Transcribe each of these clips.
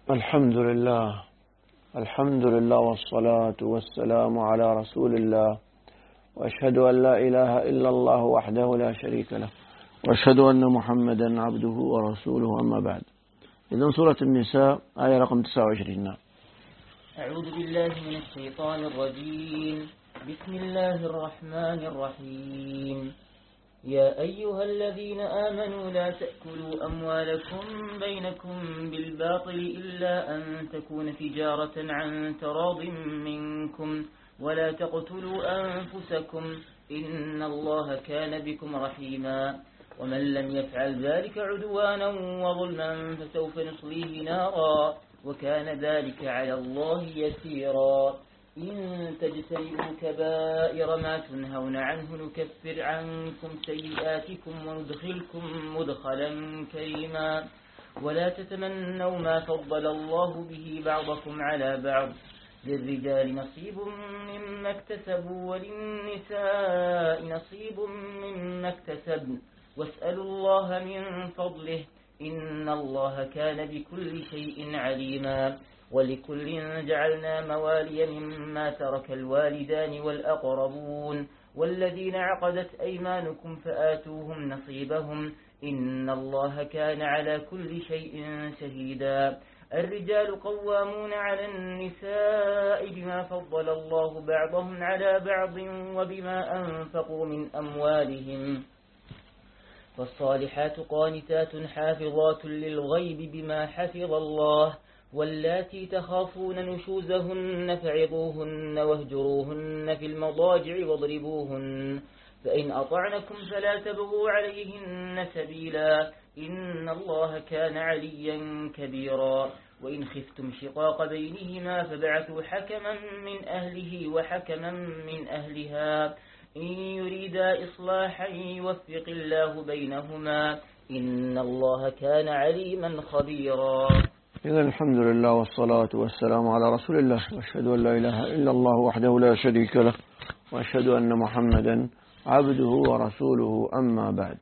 الحمد لله والصلاة والسلام على رسول الله، وأشهد أن لا إله إلا الله وحده لا شريك له، وأشهد أن محمدا عبده ورسوله، أما بعد. إذن سورة النساء آية رقم 29. أعوذ بالله من الشيطان الرجيم. بسم الله الرحمن الرحيم. يا أيها الذين آمنوا لا تأكلوا أموالكم بينكم بالباطل إلا أن تكون تجارة عن تراض منكم، ولا تقتلوا أنفسكم إن الله كان بكم رحيما. ومن لم يفعل ذلك عدوانا وظلما فسوف نصليه نارا، وكان ذلك على الله يسيرا. إن تجتنبوا كبائر ما تنهون عنه نكفر عنكم سيئاتكم وندخلكم مدخلا كريما. ولا تتمنوا ما فضل الله به بعضكم على بعض، للرجال نصيب مما اكتسبوا وللنساء نصيب مما اكتسبن، واسألوا الله من فضله إن الله كان بكل شيء عليما. ولكل جعلنا موالي مما ترك الوالدان والأقربون والذين عقدت أيمانكم فآتوهم نصيبهم إن الله كان على كل شيء شهيدا. الرجال قوامون على النساء بما فضل الله بعضهم على بعض وبما أنفقوا من أموالهم، فالصالحات قانتات حافظات للغيب بما حفظ الله. واللاتي تخافون نشوزهن فعظوهن واهجروهن في المضاجع واضربوهن، فإن أطعنكم فلا تبغوا عليهن سبيلا إن الله كان عليا كبيرا. وإن خفتم شقاق بينهما فبعثوا حكما من أهله وحكما من أهلها إن يريدا إصلاحا يوفق الله بينهما إن الله كان عليما خبيرا. إذن الحمد لله والصلاة والسلام على رسول الله، وأشهد أن لا إله إلا الله وحده لا شريك له، وأشهد أن محمدا عبده ورسوله، أما بعد.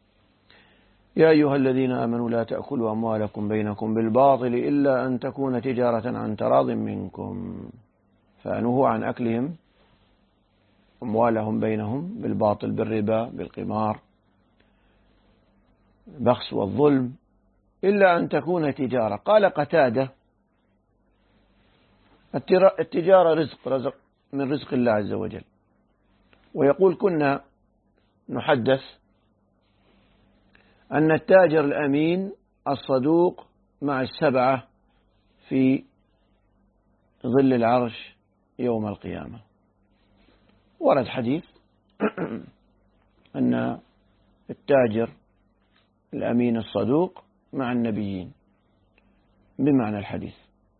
يا أيها الذين آمنوا لا تأكلوا أموالكم بينكم بالباطل إلا أن تكون تجارة عن تراض منكم، فنهوا عن أكلهم أموالهم بينهم بالباطل، بالربا، بالقمار، البخس والظلم، إلا أن تكون تجارة. قال قتادة: التجارة رزق من رزق الله عز وجل. ويقول: كنا نحدث أن التاجر الأمين الصدوق مع السبعة في ظل العرش يوم القيامة. ورد حديث أن التاجر الأمين الصدوق مع النبيين بمعنى الحديث.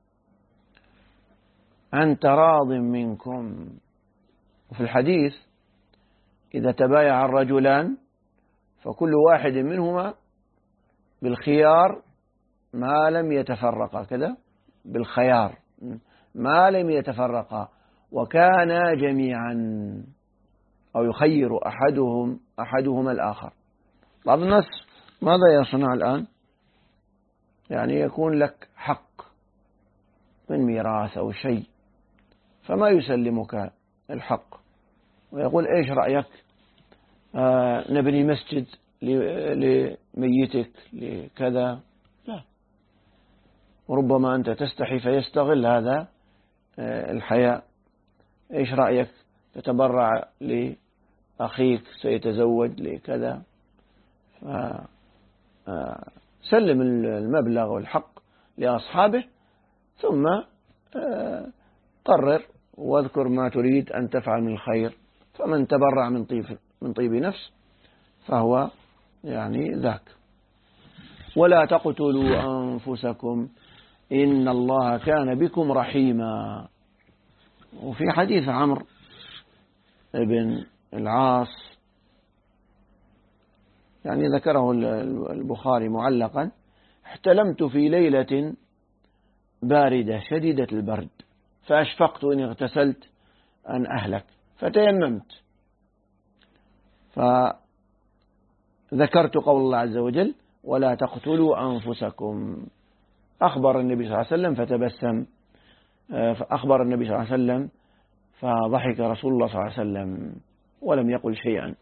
عن تراض منكم. وفي الحديث: إذا تبايع الرجلان فكل واحد منهما بالخيار ما لم يتفرقا، كذا بالخيار ما لم يتفرقا، وكانا جميعا، أو يخير أحدهما الآخر. بعض الناس ماذا يصنع الآن؟ يعني يكون لك حق من ميراث أو شيء فما يسلمك الحق، ويقول: إيش رأيك نبني مسجد لميتك لكذا؟ لا، وربما أنت تستحي فيستغل هذا الحياء. إيش رأيك تتبرع لأخيك سيتزوج لكذا؟ سلم المبلغ والحق لأصحابه، ثم قرر واذكر ما تريد أن تفعل من الخير، فمن تبرع من طيب نفس فهو يعني ذاك. ولا تقتلوا أنفسكم إن الله كان بكم رحيما. وفي حديث عمرو بن العاص يعني ذكره البخاري معلقا: احتلمت في ليلة باردة شديدة البرد فأشفقت إن اغتسلت أن أهلك فتيممت، فذكرت قول الله عز وجل: ولا تقتلوا أنفسكم، أخبر النبي صلى الله عليه وسلم فتبسم، فأخبر النبي صلى الله عليه وسلم فضحك رسول الله صلى الله عليه وسلم ولم يقل شيئا.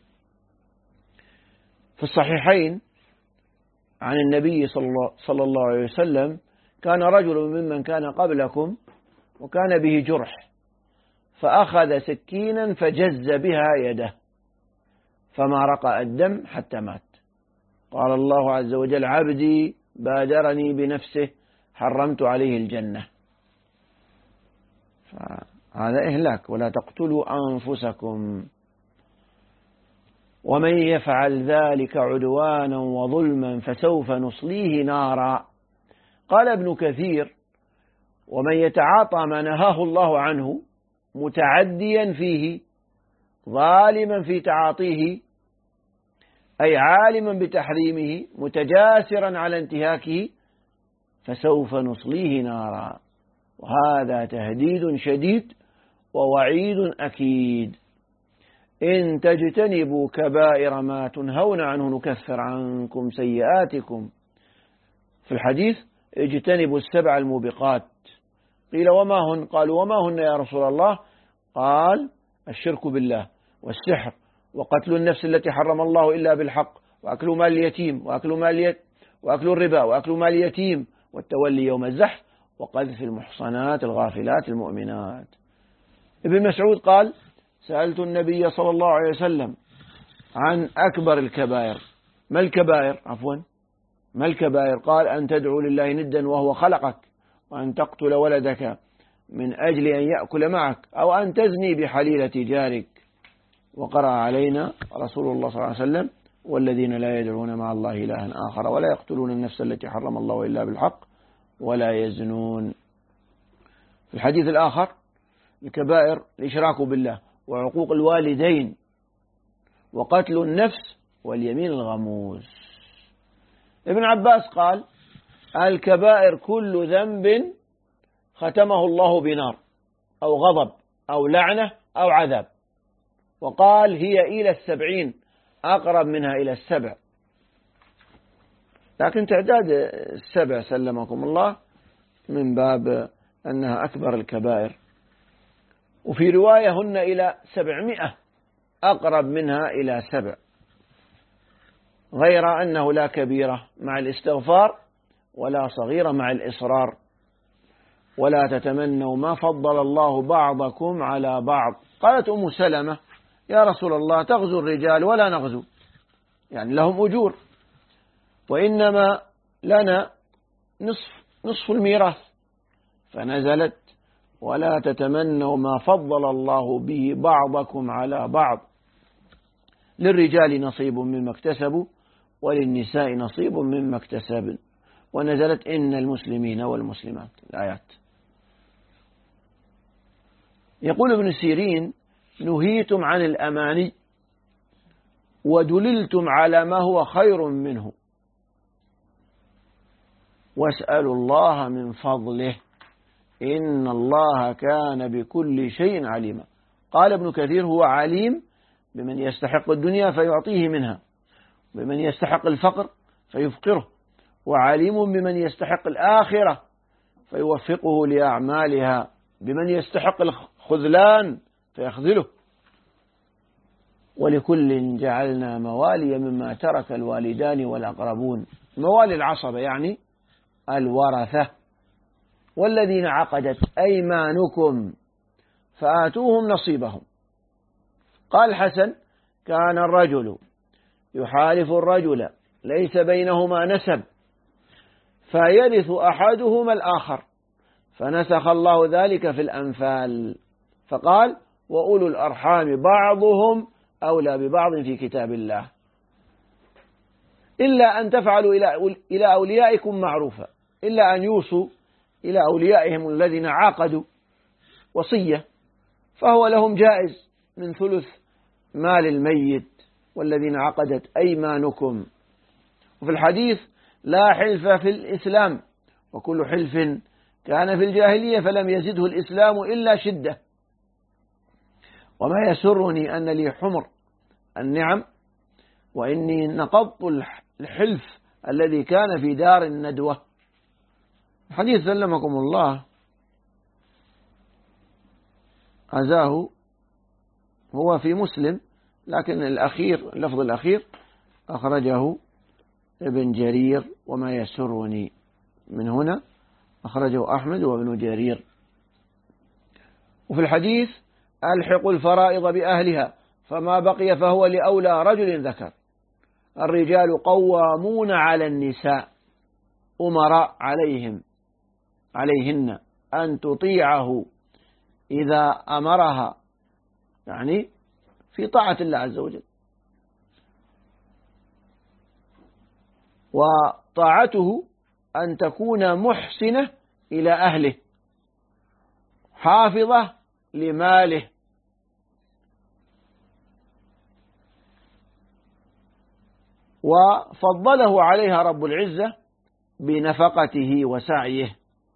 في الصحيحين عن النبي صلى الله عليه وسلم: كان رجل ممن كان قبلكم وكان به جرح فأخذ سكينا فجز بها يده فما رقى الدم حتى مات. قال الله عز وجل: عبدي بادرني بنفسه حرمت عليه الجنة. فهذا إهلاك. ولا تقتلوا أنفسكم ومن يفعل ذلك عدوانا وظلما فسوف نصليه نارا. قال ابن كثير: ومن يتعاطى ما نهاه الله عنه متعديا فيه ظالما في تعاطيه، أي عالما بتحريمه متجاسرا على انتهاكه، فسوف نصليه نارا. وهذا تهديد شديد ووعيد أكيد. إن تجتنبوا كبائر ما تنهون عنه نكفر عنكم سيئاتكم. في الحديث: اجتنبوا السبع الموبقات. قيل: وما هن؟ قالوا: وما هن يا رسول الله؟ قال: الشرك بالله، والسحر، وقتل النفس التي حرم الله إلا بالحق، وأكل مال اليتيم، وأكل الربا، وأكل مال اليتيم، والتولي يوم الزحف، وقذف المحصنات الغافلات المؤمنات. ابن مسعود قال: سألت النبي صلى الله عليه وسلم عن أكبر الكبائر. ما الكبائر؟ ما الكبائر؟ قال: أن تدعو لله ندا وهو خلقك، وأن تقتل ولدك من أجل أن يأكل معك، أو أن تزني بحليلة جارك. وقرأ علينا رسول الله صلى الله عليه وسلم: والذين لا يدعون مع الله إلها آخر ولا يقتلون النفس التي حرم الله إلا بالحق ولا يزنون. في الحديث الآخر: الكبائر الإشراك بالله، وعقوق الوالدين، وقتل النفس، واليمين الغموس. ابن عباس قال: الكبائر كل ذنب ختمه الله بنار أو غضب أو لعنة أو عذاب. وقال: هي إلى 70 أقرب منها إلى 7. لكن تعداد 7 سلمكم الله من باب أنها أكبر الكبائر. وفي رواية: هن إلى 700 أقرب منها إلى 7، غير أنه لا كبيرة مع الاستغفار ولا صغيرة مع الإصرار. ولا تتمنوا ما فضل الله بعضكم على بعض. قالت أم سلمة: يا رسول الله، تغزو الرجال ولا نغزو، يعني لهم أجور، وإنما لنا نصف الميراث. فنزلت: ولا تتمنوا ما فضل الله به بعضكم على بعض، للرجال نصيب مما اكتسبوا وللنساء نصيب مما اكتسبن. ونزلت: إن المسلمين والمسلمات، الآيات. يقول ابن سيرين: نهيتم عن الأماني ودللتم على ما هو خير منه، واسألوا الله من فضله إن الله كان بكل شيء عليما. قال ابن كثير: هو عليم بمن يستحق الدنيا فيعطيه منها، بمن يستحق الفقر فيفقره، وعليم بمن يستحق الآخرة فيوفقه لأعمالها، بمن يستحق الخذلان فيخذله. ولكل جعلنا موالي مما ترك الوالدان والأقربون. موالي العصبة يعني الورثة. والذين عقدت أيمانكم فآتوهم نصيبهم. قال الحسن: كان الرجل يحالف الرجل ليس بينهما نسب فيرث أحدهما الآخر، فنسخ الله ذلك في الأنفال فقال: وأولو الأرحام بعضهم أولى ببعض في كتاب الله، إلا أن تفعلوا إلى أوليائكم معروفا، إلا أن يوصوا إلى أوليائهم الذين عاقدوا وصية، فهو لهم جائز من ثلث مال الميت. والذين عقدت أيمانكم. وفي الحديث: لا حلف في الإسلام، وكل حلف كان في الجاهلية فلم يزده الإسلام إلا شدة. وما يسرني أن لي حمر النعم، وإني نقضت الحلف الذي كان في دار الندوة. الحديث سلمكم الله عزاه هو في مسلم، لكن اللفظ الأخير أخرجه ابن جرير، وما يسرني من هنا أخرجه أحمد وابن جرير. وفي الحديث: ألحقوا الفرائض بأهلها فما بقي فهو لأولى رجل ذكر. الرجال قوامون على النساء أمراء عليهن أن تطيعه إذا أمرها، يعني في طاعة الله عز وجل، وطاعته أن تكون محسنة إلى أهله، حافظة لماله، وفضله عليها رب العزة بنفقته وسعيه.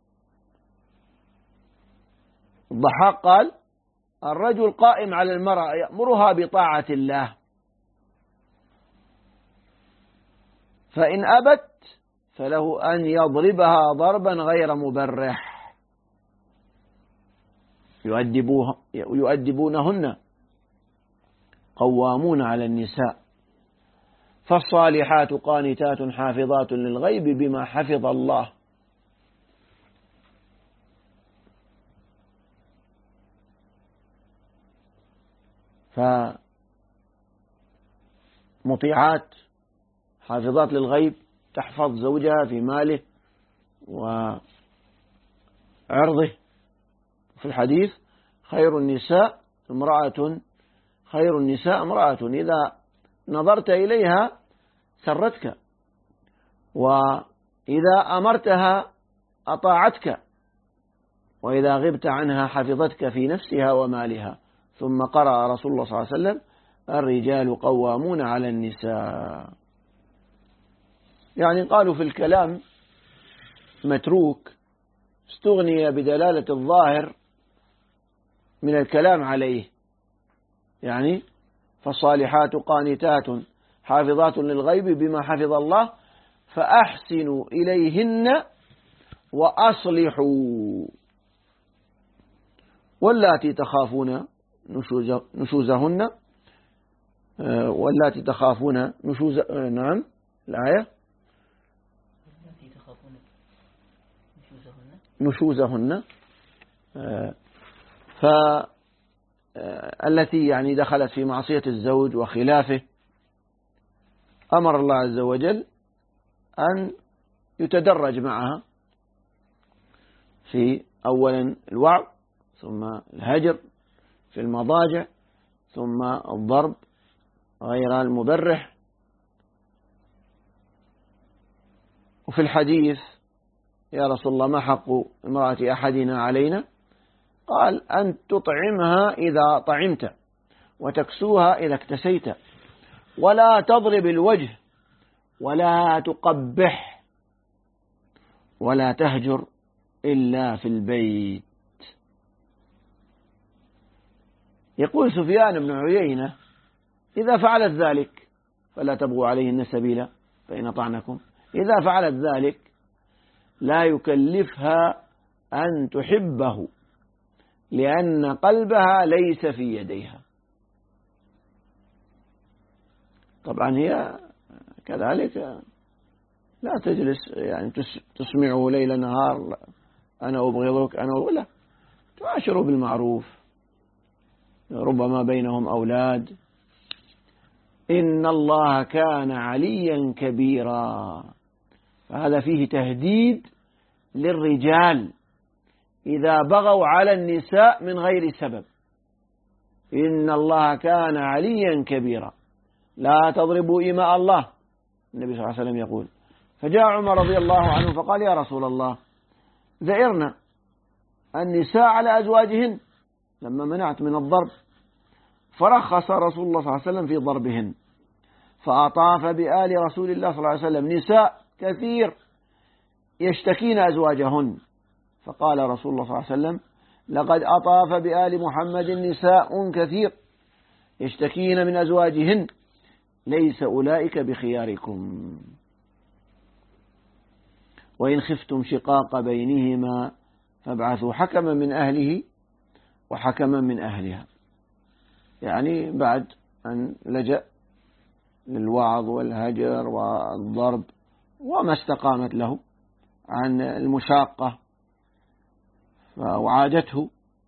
الضحاك قال: الرجل قائم على المرأة يأمرها بطاعة الله، فإن أبت فله أن يضربها ضربا غير مبرح، يؤدبونهن، قوامون على النساء. فالصالحات قانتات حافظات للغيب بما حفظ الله. فمطيعات حافظات للغيب تحفظ زوجها في ماله وعرضه. في الحديث: خير النساء امرأة إذا نظرت إليها سرتك، وإذا أمرتها أطاعتك، وإذا غبت عنها حفظتك في نفسها ومالها. ثم قرأ رسول الله صلى الله عليه وسلم: الرجال قوامون على النساء. يعني قالوا في الكلام متروك، استغني بدلالة الظاهر من الكلام عليه. يعني فالصالحات قانتات حافظات للغيب بما حفظ الله فأحسنوا إليهن وأصلحوا. واللاتي تخافون نشوزهن واللاتي تخافون نعم الآية: نشوزهن فالتي يعني دخلت في معصية الزوج وخلافه، أمر الله عز وجل أن يتدرج معها في أولا الوعظ، ثم الهجر في المضاجع، ثم الضرب غير المبرح. وفي الحديث: يا رسول الله ما حق امرأة أحدنا علينا؟ قال: أن تطعمها إذا طعمت، وتكسوها إذا اكتسيت، ولا تضرب الوجه، ولا تقبح، ولا تهجر إلا في البيت. يقول سفيان بن عيينة: إذا فعلت ذلك فلا تبغوا عليهن سبيلا فإن أطعنكم. إذا فعلت ذلك لا يكلفها أن تحبه، لأن قلبها ليس في يديها. طبعا هي كذلك لا تجلس يعني تسمعه ليل نهار: أنا أبغضك أنا أبغضك. تعاشروا بالمعروف، ربما بينهم أولاد. إن الله كان عليا كبيرا. فهذا فيه تهديد للرجال إذا بغوا على النساء من غير سبب. إن الله كان عليا كبيرا، لا تضربوا إماء الله. النبي صلى الله عليه وسلم يقول. فجاء عمر رضي الله عنه فقال: يا رسول الله، ذئرنا النساء على أزواجهن لما منعت من الضرب. فرخص رسول الله صلى الله عليه وسلم في ضربهن، فأطاف بآل رسول الله صلى الله عليه وسلم نساء كثير يشتكين أزواجهن. فقال رسول الله صلى الله عليه وسلم: لقد أطاف بآل محمد نساء كثير يشتكين من أزواجهن، ليس أولئك بخياركم. وإن خفتم شقاق بينهما فابعثوا حكما من أهله وحكما من أهلها. يعني بعد أن لجأ للوعظ والهجر والضرب وما استقامت له عن المشاقة وعادته،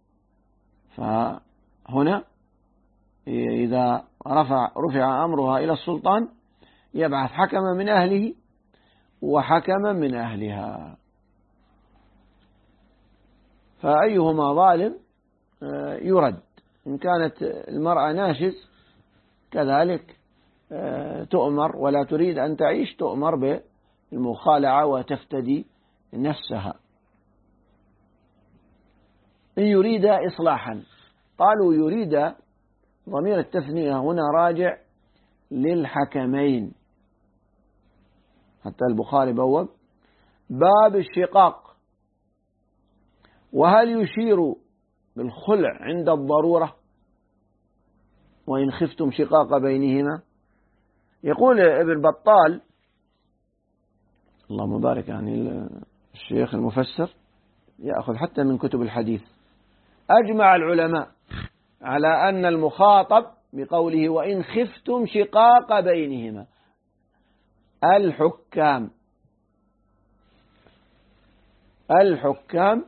فهنا إذا رفع أمرها إلى السلطان يبعث حكما من أهله وحكما من أهلها، فأيهما ظالم يرد. إن كانت المرأة ناشز كذلك تؤمر، ولا تريد أن تعيش تؤمر بالمخالعة وتفتدي نفسها. إن يريد إصلاحا، قالوا يريد ضمير التثنية هنا راجع للحكمين، حتى البخاري بوب باب الشقاق. وهل يشير بالخلع عند الضرورة؟ وإن خفتم شقاق بينهما. يقول ابن بطال الله مبارك، يعني الشيخ المفسر يأخذ حتى من كتب الحديث، أجمع العلماء على أن المخاطب بقوله وإن خفتم شقاق بينهما الحكام،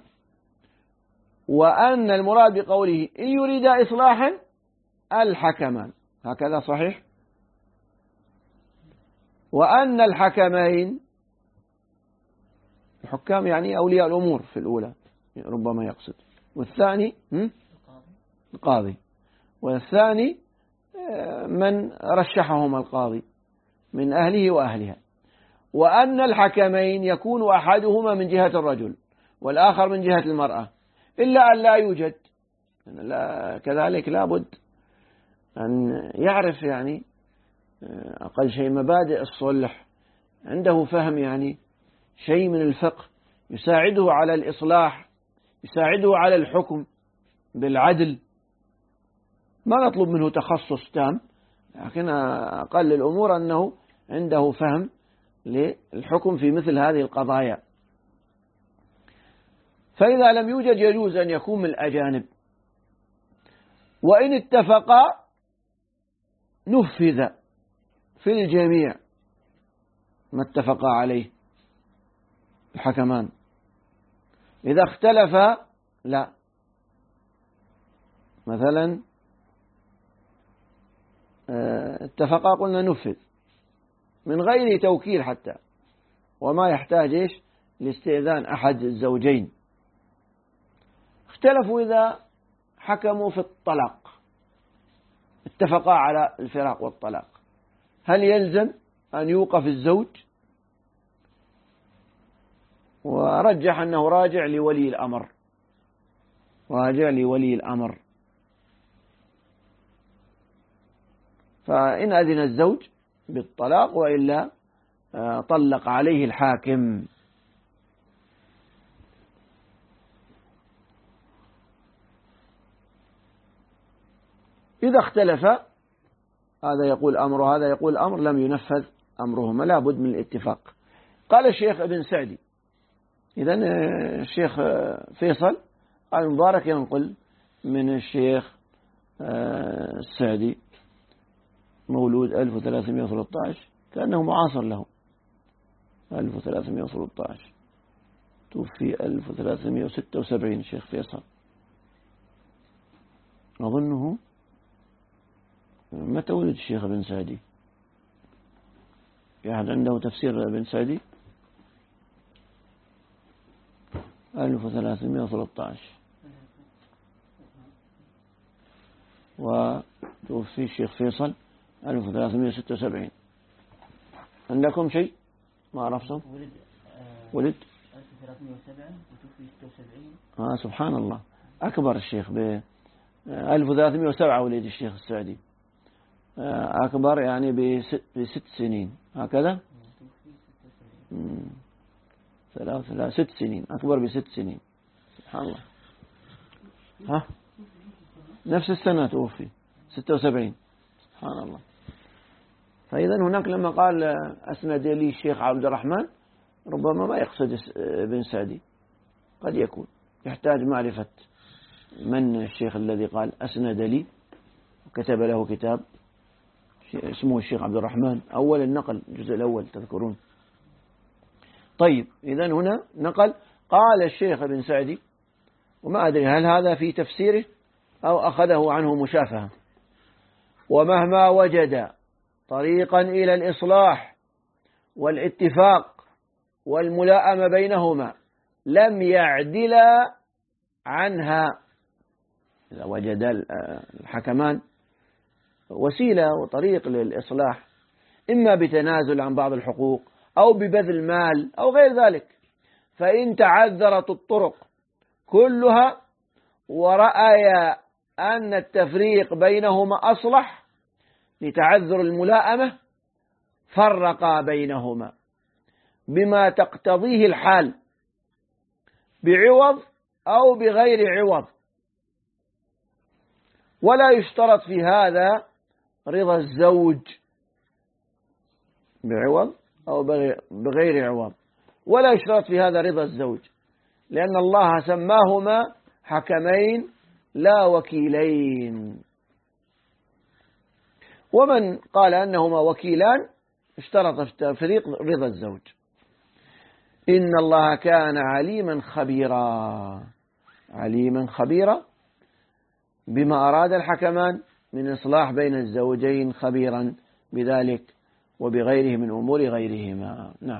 وأن المراد بقوله إن يريد إصلاحا الحكمان، هكذا صحيح. وأن الحكمين الحكام يعني أولياء الأمور في الأولى ربما يقصد، والثاني القاضي، والثاني من رشحهم القاضي من أهله وأهلها. وأن الحكمين يكون أحدهما من جهة الرجل والآخر من جهة المرأة، إلا أن لا يوجد، كذلك لابد أن يعرف يعني أقل شيء مبادئ الصلح، عنده فهم يعني شيء من الفقه يساعده على الإصلاح، يساعده على الحكم بالعدل. ما نطلب منه تخصص تام، لكن أقل الأمور أنه عنده فهم للحكم في مثل هذه القضايا. فإذا لم يوجد يجوز أن يكون من الأجانب، وإن اتفقا نفذ في الجميع ما اتفقا عليه الحكمان. إذا اختلفا لا، مثلا اتفقا قلنا نفذ من غير توكيل حتى، وما يحتاج إيش لاستئذان أحد الزوجين. اختلفوا إذا حكموا في الطلاق، اتفقا على الفراق والطلاق، هل يلزم أن يوقف الزوج؟ ورجح أنه راجع لولي الأمر، راجع لولي الأمر. فإن أذن الزوج بالطلاق وإلا طلق عليه الحاكم. إذا اختلف هذا يقول أمر وهذا يقول أمر لم ينفذ أمرهما، لا بد من الاتفاق. قال الشيخ ابن سعدي، إذن الشيخ فيصل المبارك ينقل من الشيخ السعدي مولود 1313، كأنه معاصر له، 1313 توفي 1376 الشيخ فيصل. أظنه متى ولد الشيخ ابن سعدي؟ أحد عنده تفسير ابن سعدي؟ 1313 وتوفي الشيخ فيصل 1376. عندكم شيء ما عرفتم؟ ولد 1307 وتوفي 76. سبحان الله، أكبر الشيخ ب 1307 ولد الشيخ السعدي، أكبر يعني ب6 سنين هكذا، 6 سنين أكبر ب6 سنين. سبحان الله، نفس السنة توفي 76. سبحان الله. فإذا هناك لما قال أسند لي الشيخ عبد الرحمن ربما ما يقصد ابن سعدي، قد يكون يحتاج معرفة من الشيخ الذي قال أسند لي وكتب له كتاب اسمه الشيخ عبد الرحمن، أول النقل الجزء الأول تذكرون. طيب إذن هنا نقل قال الشيخ ابن سعدي، وما أدري هل هذا في تفسيره أو أخذه عنه مشافهة. ومهما وجد طريقا إلى الإصلاح والاتفاق والملاءمة بينهما لم يعدل عنها. إذا وجد الحكمان وسيلة وطريق للإصلاح، إما بتنازل عن بعض الحقوق أو ببذل مال أو غير ذلك، فإن تعذرت الطرق كلها ورأي أن التفريق بينهما أصلح لتعذر الملائمة فرقا بينهما بما تقتضيه الحال بعوض أو بغير عوض. ولا يشترط في هذا رضا الزوج بعوض أو بغير عوض، ولا يشترط في هذا رضا الزوج، لأن الله سماهما حكمين لا وكيلين. ومن قال أنهما وكيلان اشترط في التفريق رضا الزوج. إن الله كان عليما خبيرا، عليما خبيرا بما أراد الحكمان من إصلاح بين الزوجين، خبيرا بذلك وبغيره من أمور غيرهما. نعم.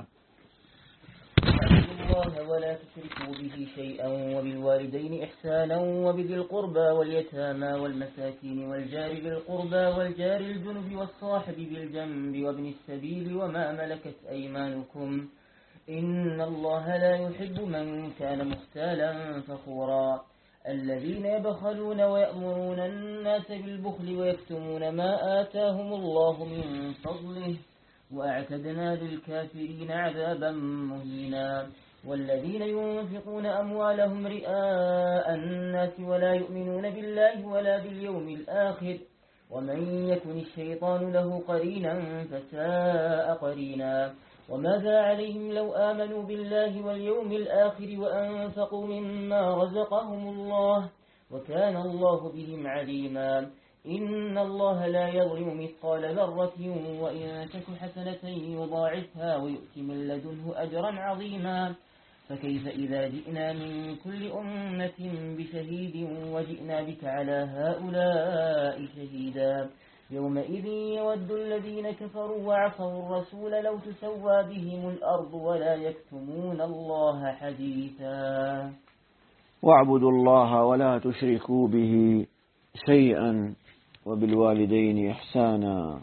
الله ولا تشركوا به شيئا وبالوالدين إحسانا وبذي القربى واليتامى والمساكين والجار بالقربى والجار الجنب والصاحب بالجنب وابن السبيل وما ملكت أيمانكم إن الله لا يحب من كان مختالا فخورا الذين يبخلون ويأمرون الناس بالبخل ويكتمون ما آتاهم الله من فضله وأعتدنا للكافرين عذابا مهينا والذين ينفقون أموالهم رئاء الناس ولا يؤمنون بالله ولا باليوم الآخر ومن يكن الشيطان له قرينا فساء قرينا وماذا عليهم لو آمنوا بالله واليوم الآخر وأنفقوا مما رزقهم الله وكان الله بهم عليما إن الله لا يظلم مثقال ذرة وإن تك حسنة يضاعفها ويؤتي من لدنه أجرا عظيما فكيف إذا جئنا من كل أمة بشهيد وجئنا بك على هؤلاء شهيدا يومئذ يود الذين كفروا وعصوا الرسول لو تسوى بهم الأرض ولا يكتمون الله حديثا. واعبدوا الله ولا تشركوا به شيئا وبالوالدين إحسانا.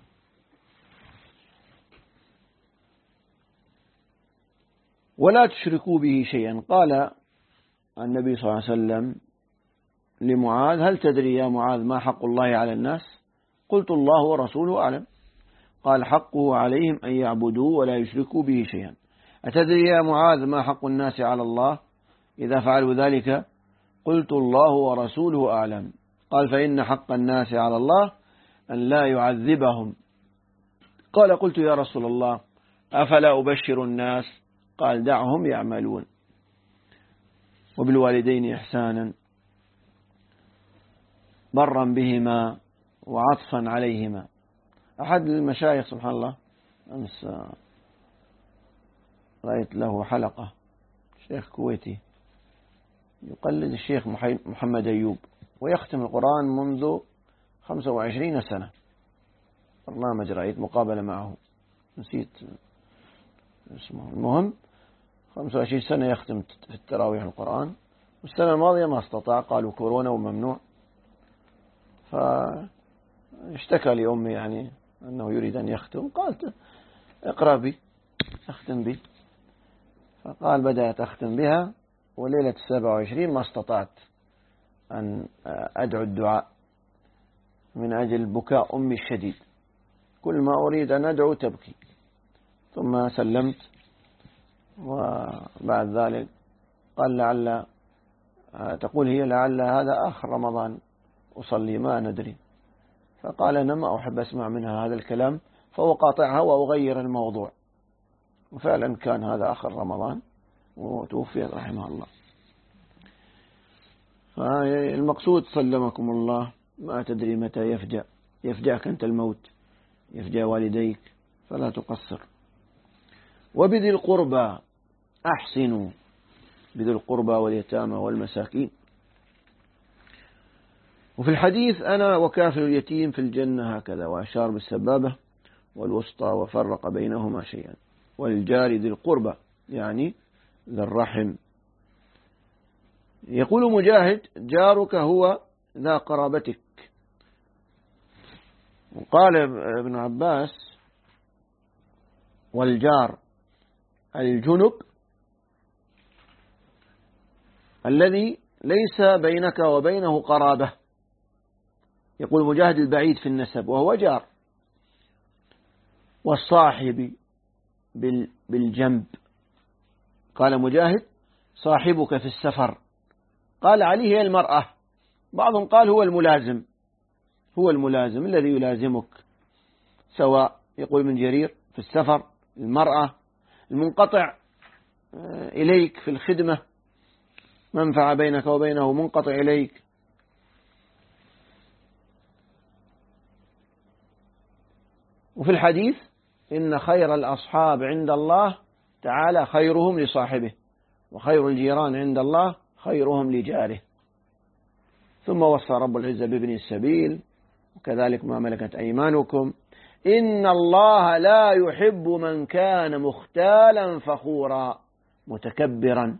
ولا تشركوا به شيئا. قال النبي صلى الله عليه وسلم لمعاذ هل تدري يا معاذ ما حق الله على الناس؟ قلت الله ورسوله أعلم. قال حقه عليهم أن يعبدوا ولا يشركوا به شيئا. أتدري يا معاذ ما حق الناس على الله إذا فعلوا ذلك؟ قلت الله ورسوله أعلم. قال فإن حق الناس على الله أن لا يعذبهم. قال قلت يا رسول الله أفلا أبشر الناس؟ قال دعهم يعملون. وبالوالدين إحسانا برا بهما وعطفا عليهما. أحد المشايخ سبحان الله أمس رأيت له حلقة، شيخ كويتي يقلد الشيخ محمد أيوب ويختم القرآن منذ 25 سنة. برنامج رأيت مقابلة معه نسيت اسمه، المهم 25 سنة يختم في التراويح القرآن، والسنة الماضية ما استطاع، قالوا كورونا وممنوع، فاشتكى لأمي يعني أنه يريد أن يختم، قالت اقرأ بي أختم بي، فقال بدأت أختم بها، وليلة 27 ما استطعت أن أدعو الدعاء من أجل بكاء أمي الشديد، كل ما أريد أن أدعو تبكي. ثم سلمت، وبعد ذلك قال لعل تقول هي لعل هذا آخر رمضان أصلي ما ندري، فقال أنا ما أحب أسمع منها هذا الكلام، فهو قاطعها وأغير الموضوع، وفعلا كان هذا آخر رمضان وتوفي رحمه الله. فالمقصود سلمكم الله ما تدري متى يفجأك أنت الموت، يفجأ والديك، فلا تقصر. وبذي القربى أحسنوا، بذي القربى واليتامى والمساكين. وفي الحديث أنا وكافل اليتيم في الجنة هكذا، وأشار بالسبابة والوسطى وفرق بينهما شيئا. والجار ذي القربى يعني ذي الرحم. يقول مجاهد جارك هو ذا قرابتك. وقال ابن عباس والجار الجنب الذي ليس بينك وبينه قرابة. يقول مجاهد البعيد في النسب وهو جار. والصاحب بالجنب، قال مجاهد صاحبك في السفر. قال علي هي المرأة، بعضهم قال هو الملازم، هو الملازم الذي يلازمك سواء. يقول من جرير في السفر المرأة، المنقطع إليك في الخدمة، منفعة بينك وبينه منقطع إليك. وفي الحديث إن خير الأصحاب عند الله تعالى خيرهم لصاحبه، وخير الجيران عند الله خيرهم لجاره. ثم وصى رب العزة بابن السبيل وكذلك ما ملكت أيمانكم، إن الله لا يحب من كان مختالا فخورا متكبرا.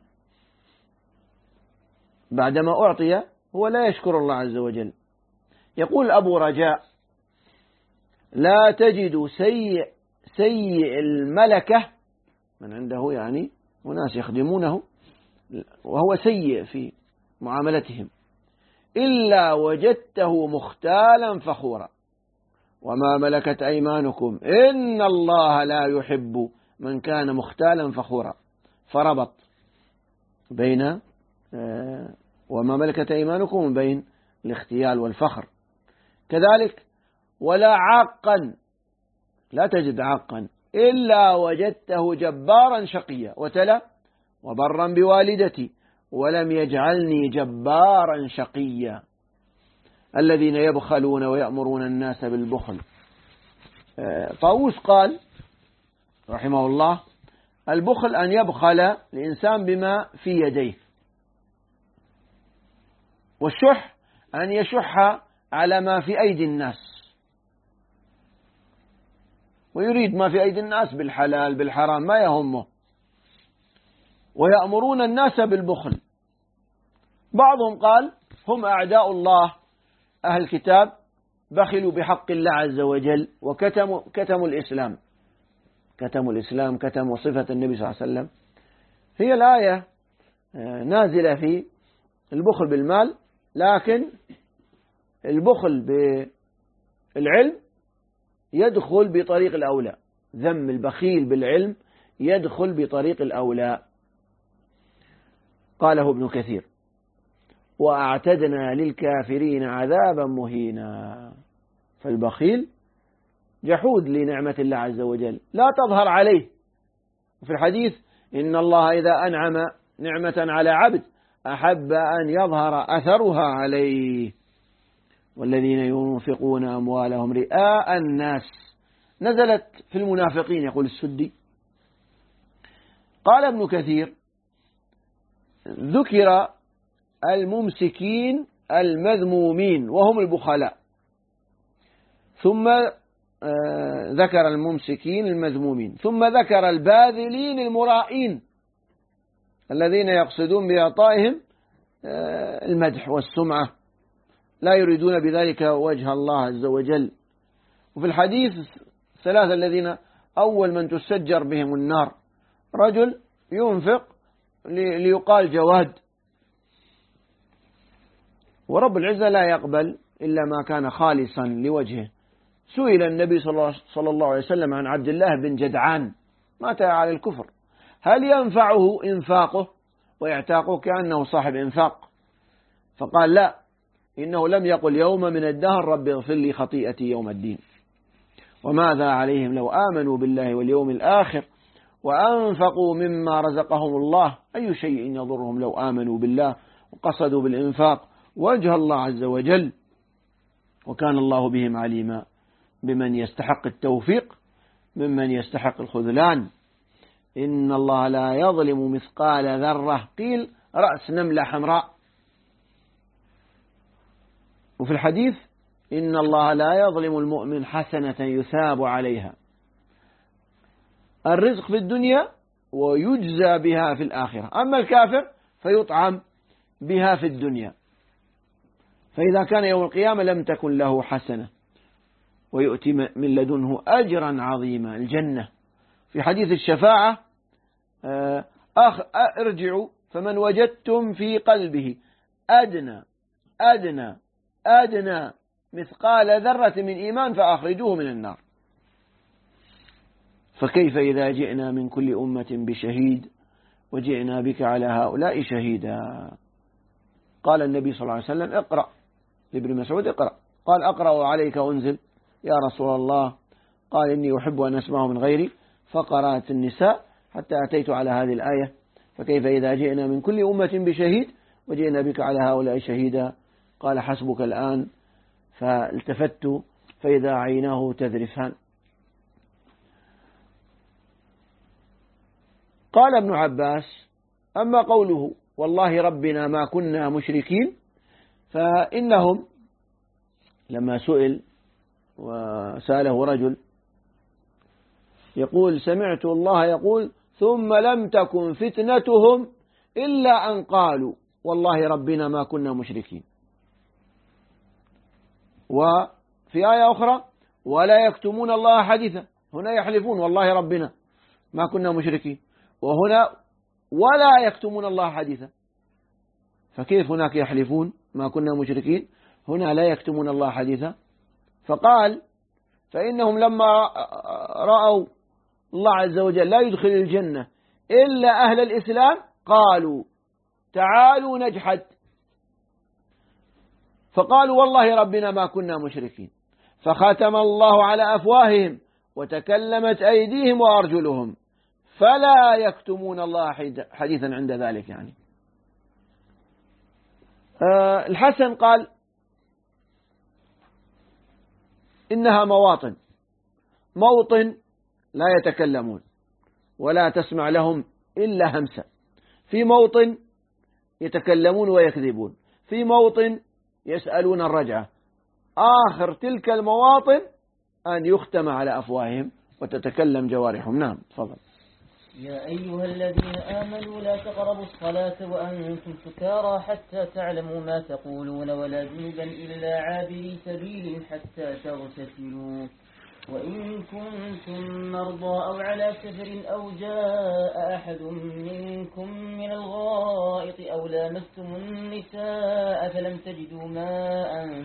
بعدما أعطي هو لا يشكر الله عز وجل. يقول أبو رجاء لا تجد سيء الملكة، من عنده يعني وناس يخدمونه وهو سيء في معاملتهم، إلا وجدته مختالا فخورا. وما ملكت أيمانكم إن الله لا يحب من كان مختالا فخورا. فربط بين وما ملكت أيمانكم بين الاختيال والفخر. كذلك ولا عاقا، لا تجد عاقا إلا وجدته جبارا شقيا. وتلا وبرا بوالدتي ولم يجعلني جبارا شقيا. الذين يبخلون ويأمرون الناس بالبخل. طاووس قال رحمه الله البخل أن يبخل الإنسان بما في يديه، والشح أن يشح على ما في أيدي الناس، ويريد ما في أيدي الناس بالحلال بالحرام ما يهمه. ويأمرون الناس بالبخل. بعضهم قال هم أعداء الله، أهل الكتاب بخلوا بحق الله عز وجل وكتموا الإسلام، كتموا الإسلام، كتموا صفة النبي صلى الله عليه وسلم. هي الآية نازلة في البخل بالمال، لكن البخل بالعلم يدخل بطريق الأولى. ذم البخيل بالعلم يدخل بطريق الأولى. قاله ابن كثير وأعتدنا للكافرين عذابا مهينا. فالبخيل جحود لنعمة الله عز وجل لا تظهر عليه. وفي الحديث إن الله إذا أنعم نعمة على عبد أحب أن يظهر أثرها عليه. والذين ينفقون أموالهم رئاء الناس نزلت في المنافقين. يقول السدي قال ابن كثير ذكر الممسكين المذمومين وهم البخلاء، ثم ذكر الممسكين المذمومين، ثم ذكر الباذلين المرائين الذين يقصدون بإعطائهم المدح والسمعة، لا يريدون بذلك وجه الله عز وجل. وفي الحديث ثلاثة الذين أول من تسجر بهم النار رجل ينفق ليقال جواد، ورب العزة لا يقبل إلا ما كان خالصا لوجهه. سئل النبي صلى الله عليه وسلم عن عبد الله بن جدعان مات على الكفر هل ينفعه إنفاقه ويعتاقه كأنه صاحب إنفاق؟ فقال لا، إنه لم يقل يوم من الدهر رب اغفر لي خطيئتي يوم الدين. وماذا عليهم لو آمنوا بالله واليوم الآخر وأنفقوا مما رزقهم الله أي شيء يضرهم لو آمنوا بالله وقصدوا بالإنفاق وجه الله عز وجل، وكان الله بهم عليما بمن يستحق التوفيق ممن يستحق الخذلان. إن الله لا يظلم مثقال ذرة، قيل رأس نملة حمراء. وفي الحديث إن الله لا يظلم المؤمن حسنة يثاب عليها، الرزق في الدنيا ويجزى بها في الآخرة، أما الكافر فيطعم بها في الدنيا، فإذا كان يوم القيامة لم تكن له حسنة ويؤتي من لدنه أجرا عظيما الجنة. في حديث الشفاعة ارجعوا فمن وجدتم في قلبه أدنى مثقال ذرة من إيمان فأخرجوه من النار. فكيف إذا جئنا من كل أمة بشهيد وجئنا بك على هؤلاء شهيدا؟ قال النبي صلى الله عليه وسلم اقرأ لابن مسعود اقرأ، قال أقرأ عليك أنزل يا رسول الله، قال إني أحب أن أسمعه من غيري، فقرأت النساء حتى أتيت على هذه الآية فكيف إذا جئنا من كل أمة بشهيد وجئنا بك على هؤلاء شهيدا، قال حسبك الآن، فالتفت فإذا عيناه تذرفان. قال ابن عباس أما قوله والله ربنا ما كنا مشركين، فإنهم لما سئل وسأله رجل يقول سمعت الله يقول ثم لم تكن فتنتهم إلا أن قالوا والله ربنا ما كنا مشركين، وفي آية أخرى ولا يكتمون الله حديثا، هنا يحلفون والله ربنا ما كنا مشركين، وهنا ولا يكتمون الله حديثا، فكيف هناك يحلفون ما كنا مشركين هنا لا يكتمون الله حديثا؟ فقال فإنهم لما رأوا الله عز وجل لا يدخل الجنة إلا أهل الإسلام قالوا تعالوا نجحد، فقالوا والله ربنا ما كنا مشركين، فختم الله على أفواههم وتكلمت أيديهم وأرجلهم فلا يكتمون الله حديثا عند ذلك. يعني الحسن قال إنها موطن لا يتكلمون ولا تسمع لهم إلا همسة، في موطن يتكلمون ويكذبون، في موطن يسألون الرجعة، آخر تلك المواطن أن يختم على أفواههم وتتكلم جوارحهم. نعم تفضل. يا أيها الذين آمنوا لا تقربوا الصلاة وأنتم سكارى حتى تعلموا ما تقولون ولا جنبا إلا عابري سبيل حتى تغتسلوا، وإن كنتم مرضى أو على سفر أو جاء أحد منكم من الغائط أو لامستم النساء فلم تجدوا ماء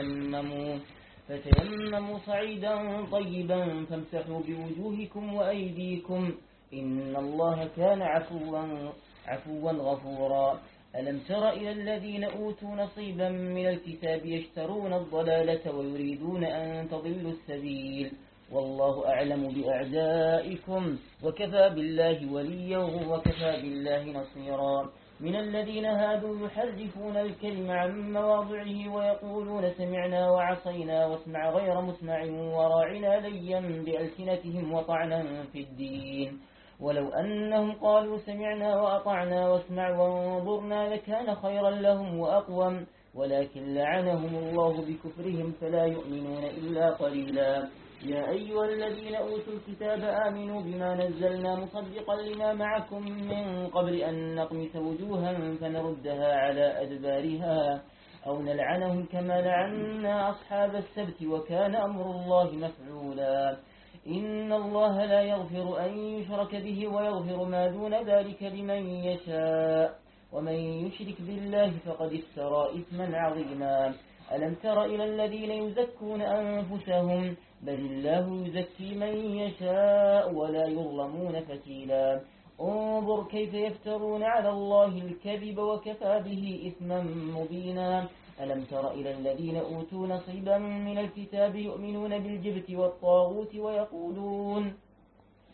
فتيمموا صعيدا طيبا فامسحوا بوجوهكم وأيديكم إن الله كان عفوا غفورا. ألم تر إلى الذين أوتوا نصيبا من الكتاب يشترون الضلالة ويريدون أن تضلوا السبيل، والله أعلم بأعدائكم وكفى بالله وليا وكفى بالله نصيرا. من الذين هادوا يحرفون الكلم عن مواضعه ويقولون سمعنا وعصينا واسمع غير مسمع وراعنا ليا بألسنتهم وطعنا في الدين، ولو أنهم قالوا سمعنا وأطعنا واسمع وانظرنا لكان خيرا لهم وأقوم، ولكن لعنهم الله بكفرهم فلا يؤمنون إلا قليلا. يا أيها الذين أوتوا الكتاب آمنوا بما نزلنا مصدقا لما معكم من قبل أن نطمس وجوها فنردها على أدبارها أو نلعنهم كما لعنا أصحاب السبت وكان أمر الله مفعولا. إن الله لا يغفر أن يشرك به ويغفر ما دون ذلك لمن يشاء، ومن يشرك بالله فقد افترى إثما عظيما. ألم تر إلى الذين يزكون أنفسهم بل الله يزكي من يشاء ولا يظلمون فتيلا. انظر كيف يفترون على الله الكذب وكفى به إثما مبينا. ألم تر إلى الذين أوتوا نصيبا من الكتاب يؤمنون بالجبت والطاغوت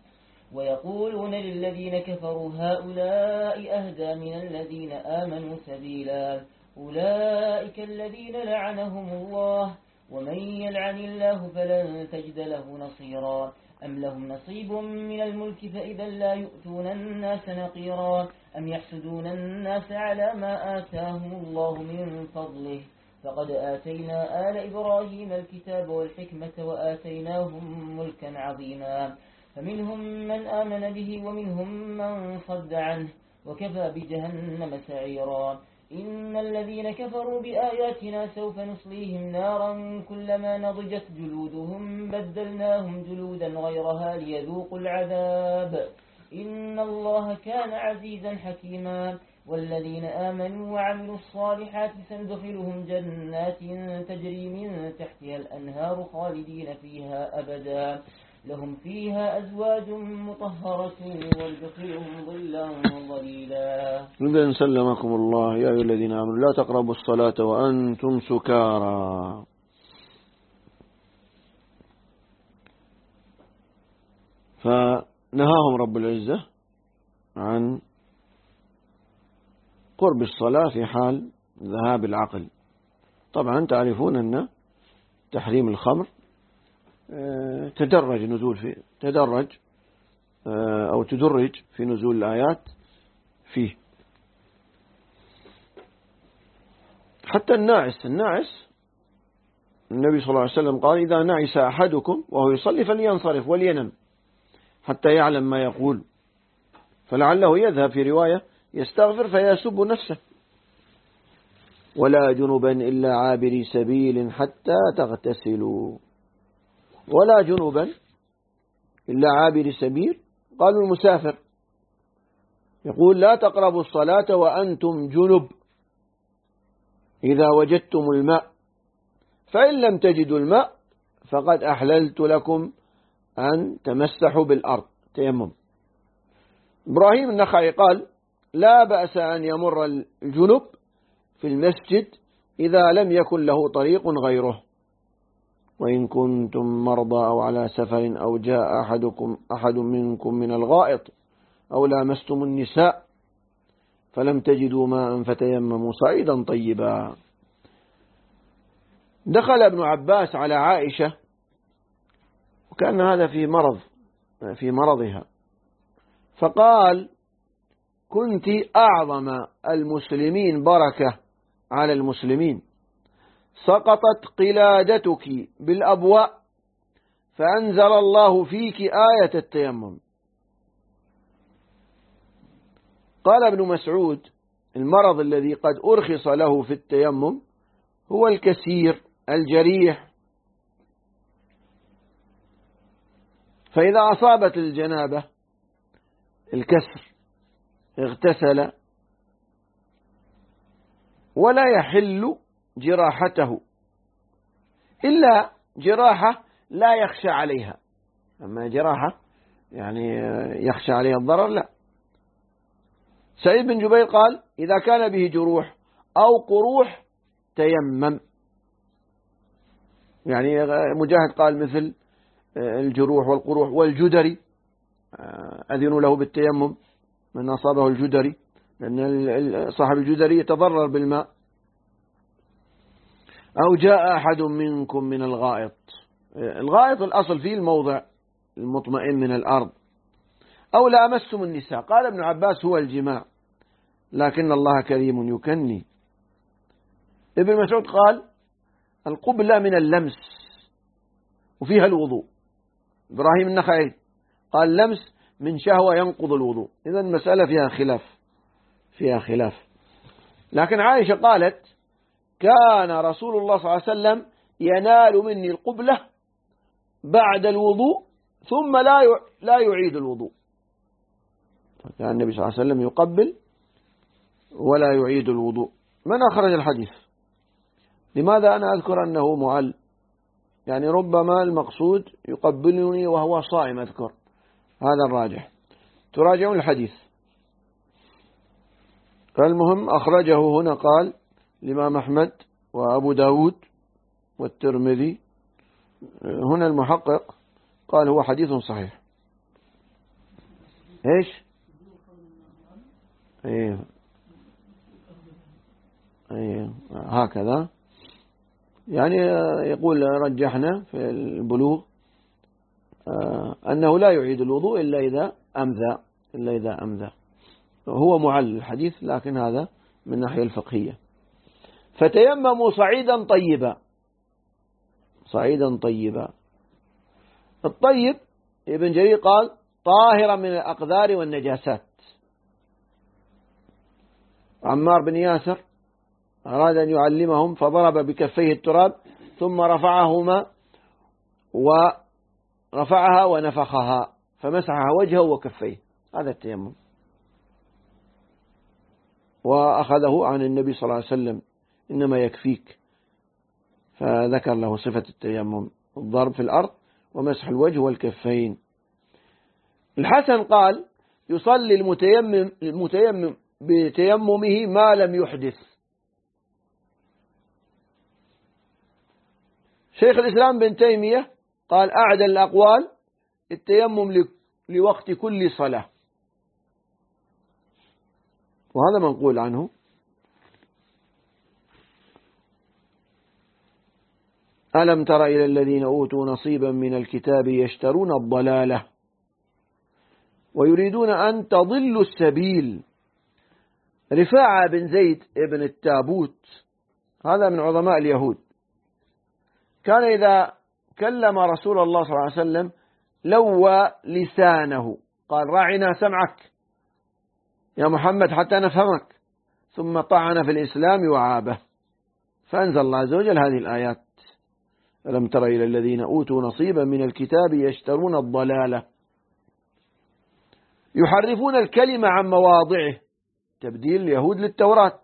ويقولون للذين كفروا هؤلاء أهدى من الذين آمنوا سبيلا أولئك الذين لعنهم الله ومن يلعن الله فلن تجد له نصيرا أم لهم نصيب من الملك فإذا لا يؤتون الناس نقيرا أم يحسدون الناس على ما آتاهم الله من فضله فقد آتينا آل إبراهيم الكتاب والحكمة وآتيناهم ملكا عظيما فمنهم من آمن به ومنهم من صد عنه وكفى بجهنم سعيرا إن الذين كفروا بآياتنا سوف نصليهم نارا كلما نضجت جلودهم بدلناهم جلودا غيرها ليذوقوا العذاب إن الله كان عزيزا حكيما والذين آمنوا وعملوا الصالحات سندخلهم جنات تجري من تحتها الأنهار خالدين فيها أبدا لهم فيها أزواج مطهرة وندخلهم ظلا ظليلا. إذن سلمكم الله يا أيها الذين آمنوا لا تقربوا الصلاة وأنتم سكارى. فنهاهم رب العزة عن قرب الصلاة في حال ذهاب العقل. طبعا تعرفون أن تحريم الخمر تدرج في نزول الآيات فيه. حتى الناعس النبي صلى الله عليه وسلم قال إذا نعس أحدكم وهو يصلي فلينصرف ولينم حتى يعلم ما يقول، فلعله يذهب في رواية يستغفر فيسب نفسه. ولا جنبا إلا عابري سبيل حتى تغتسلوا، ولا جنبا إلا عابر سبيل. قالوا المسافر يقول لا تقربوا الصلاة وأنتم جنب إذا وجدتم الماء، فإن لم تجدوا الماء فقد أحللت لكم أن تمسحوا بالأرض تيمم. إبراهيم النخعي قال لا بأس أن يمر الجنب في المسجد إذا لم يكن له طريق غيره، وإن كنتم مرضى أو على سفر أو جاء أحد منكم من الغائط أو لامستم النساء فلم تجدوا ماء فتيمموا صعيدا طيبا. دخل ابن عباس على عائشة وكان هذا في مرضها، فقال كنت أعظم المسلمين بركة على المسلمين، سقطت قلادتك بالأبواء فأنزل الله فيك آية التيمم. قال ابن مسعود المرض الذي قد أرخص له في التيمم هو الكسير الجريح، فإذا أصابت الجنابة الكسر اغتسل ولا يحل جراحته إلا جراحة لا يخشى عليها، أما جراحة يعني يخشى عليها الضرر لا. سعيد بن جبير قال إذا كان به جروح أو قروح تيمم، يعني مجاهد قال مثل الجروح والقروح والجدري أذنوا له بالتيمم من أصابه الجدري، لأن صاحب الجدري يتضرر بالماء. أو جاء أحد منكم من الغائط، الغائط الأصل فيه الموضع المطمئن من الأرض. أو لامستم النساء، قال ابن عباس هو الجماع لكن الله كريم يكني. ابن مسعود قال القبلة من اللمس وفيها الوضوء. إبراهيم النخعي قال لمس من شهوة ينقض الوضوء. إذن المسألة فيها خلاف. لكن عائشة قالت كان رسول الله صلى الله عليه وسلم ينال مني القبلة بعد الوضوء ثم لا يعيد الوضوء. كان النبي صلى الله عليه وسلم يقبل ولا يعيد الوضوء. من أخرج الحديث؟ لماذا أنا أذكر أنه معل؟ يعني ربما المقصود يقبلني وهو صائم، أذكر هذا الراجح. تراجعون الحديث. المهم أخرجه هنا قال الإمام أحمد وأبو داود والترمذي. هنا المحقق قال هو حديث صحيح. إيش؟ أيه أيه هكذا يعني. يقول رجحنا في البلوغ أنه لا يعيد الوضوء إلا إذا أمذى. هو معلل الحديث، لكن هذا من الناحية الفقهية. فتيمموا صعيدا طيبا. الطيب ابن جرير قال طاهرا من الأقذار والنجاسات. عمار بن ياسر أراد أن يعلمهم فضرب بكفيه التراب ثم رفعها ونفخها فمسحها وجهه وكفيه. هذا التيمم. وأخذه عن النبي صلى الله عليه وسلم إنما يكفيك، فذكر له صفة التيمم: الضرب في الأرض ومسح الوجه والكفين. الحسن قال يصلي المتيمم بتيممه ما لم يحدث. شيخ الإسلام بن تيمية قال أعدل الأقوال التيمم لوقت كل صلاة، وهذا منقول عنه. ألم تر إلى الذين أوتوا نصيبا من الكتاب يشترون الضلالة ويريدون أن تضلوا السبيل. رفاعة بن زيد ابن التابوت هذا من عظماء اليهود، كان إذا كلم رسول الله صلى الله عليه وسلم لوى لسانه، قال راعنا سمعك يا محمد حتى نفهمك، ثم طعن في الإسلام وعابه. فأنزل الله عز وجل هذه الآيات: ألم تر إلى الذين أوتوا نصيبا من الكتاب يشترون الضلالة يحرفون الكلمة عن مواضعه، تبديل اليهود للتوراة.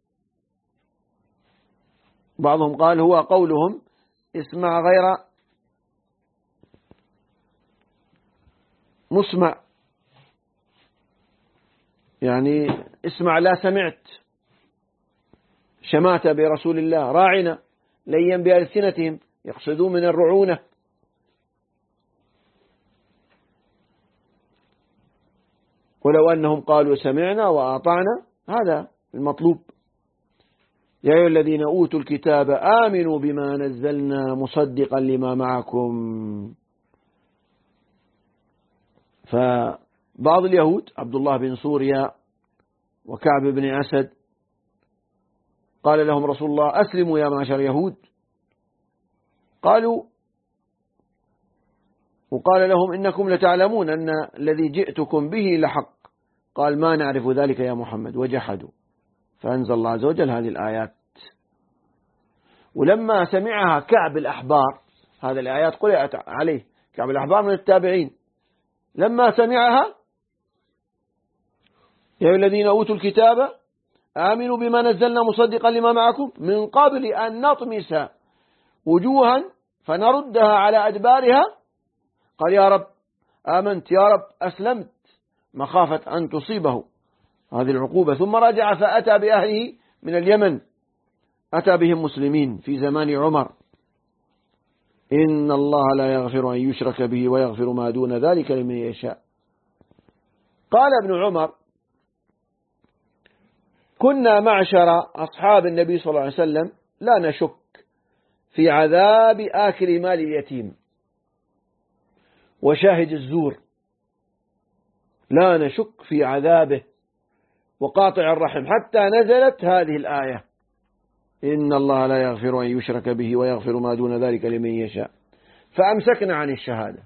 بعضهم قال هو قولهم اسمع غير مسمع، يعني اسمع لا سمعت. شماتة برسول الله، راعنا ليا بألسنتهم، يقصدون من الرعونة. ولو أنهم قالوا سمعنا وأطعنا، هذا المطلوب. يا أيها الذين أوتوا الكتاب آمنوا بما نزلنا مصدقا لما معكم. فبعض اليهود عبد الله بن سوريا وكعب بن أسد قال لهم رسول الله أسلموا يا معشر يهود، قالوا وقال لهم إنكم لتعلمون أن الذي جئتكم به لحق، قال ما نعرف ذلك يا محمد، وجحدوا. فأنزل الله عز وجل هذه الآيات. ولما سمعها كعب الأحبار، هذه الآيات قرأت عليه، كعب الأحبار من التابعين، لما سمعها يا أيها الذين أوتوا الكتاب آمنوا بما نزلنا مصدقا لما معكم من قبل أن نطمس وجوها فنردها على أدبارها، قال يا رب آمنت، يا رب أسلمت، مخافة أن تصيبه هذه العقوبة. ثم رجع فأتى بأهله من اليمن، أتى بهم مسلمين في زمان عمر. إن الله لا يغفر أن يشرك به ويغفر ما دون ذلك لمن يشاء. قال ابن عمر كنا معشر أصحاب النبي صلى الله عليه وسلم لا نشك في عذاب آكل مال اليتيم وشاهد الزور، لا نشك في عذابه وقاطع الرحم، حتى نزلت هذه الآية: إن الله لا يغفر أن يشرك به ويغفر ما دون ذلك لمن يشاء. فأمسكنا عن الشهادة.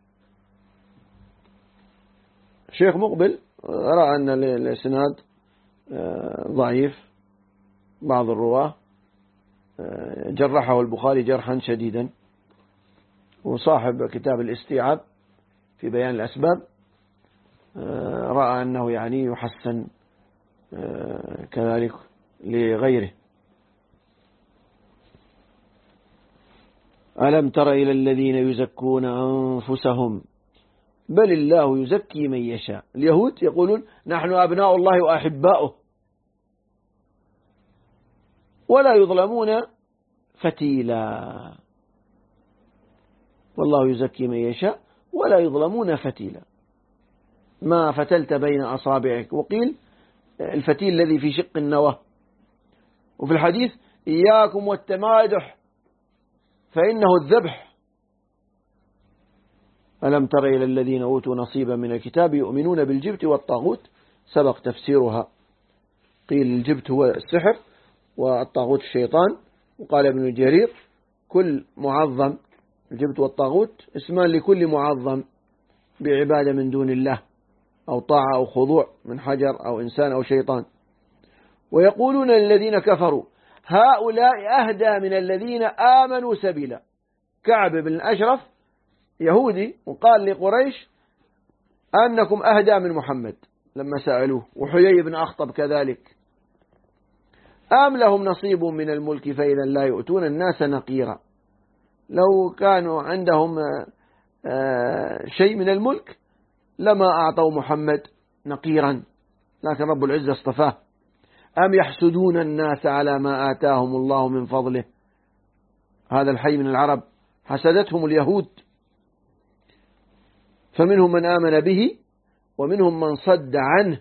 شيخ مقبل رأى أن الإسناد ضعيف، بعض الرواه جرحه البخاري جرحا شديدا، وصاحب كتاب الاستيعاب في بيان الأسباب رأى أنه يعني يحسن كذلك لغيره. ألم تر إلى الذين يزكون أنفسهم بل الله يزكي من يشاء. اليهود يقولون نحن أبناء الله وأحباؤه ولا يظلمون فتيلا، والله يزكي من يشاء ولا يظلمون فتيلا. ما فتلت بين أصابعك، وقيل الفتيل الذي في شق النوى. وفي الحديث إياكم والتمادح فإنه الذبح. ألم تر إلى الذين أوتوا نصيبا من الكتاب يؤمنون بالجبت والطاغوت، سبق تفسيرها. قيل الجبت هو السحر والطاغوت الشيطان. وقال ابن جرير كل معظم، الجبت والطاغوت اسمان لكل معظم بعبادة من دون الله أو طاعة أو خضوع من حجر أو إنسان أو شيطان. ويقولون للذين كفروا هؤلاء أهدى من الذين آمنوا سبيلا. كعب بن الأشرف يهودي وقال لقريش أنكم أهدى من محمد لما سألوه، وحيي بن أخطب كذلك. أم لهم نصيب من الملك فإذا لا يؤتون الناس نقيرا. لو كانوا عندهم شيء من الملك لما أعطوا محمد نقيرا، لكن رب العزة اصطفاه. أم يحسدون الناس على ما آتاهم الله من فضله. هذا الحي من العرب حسدتهم اليهود، فمنهم من آمن به ومنهم من صد عنه.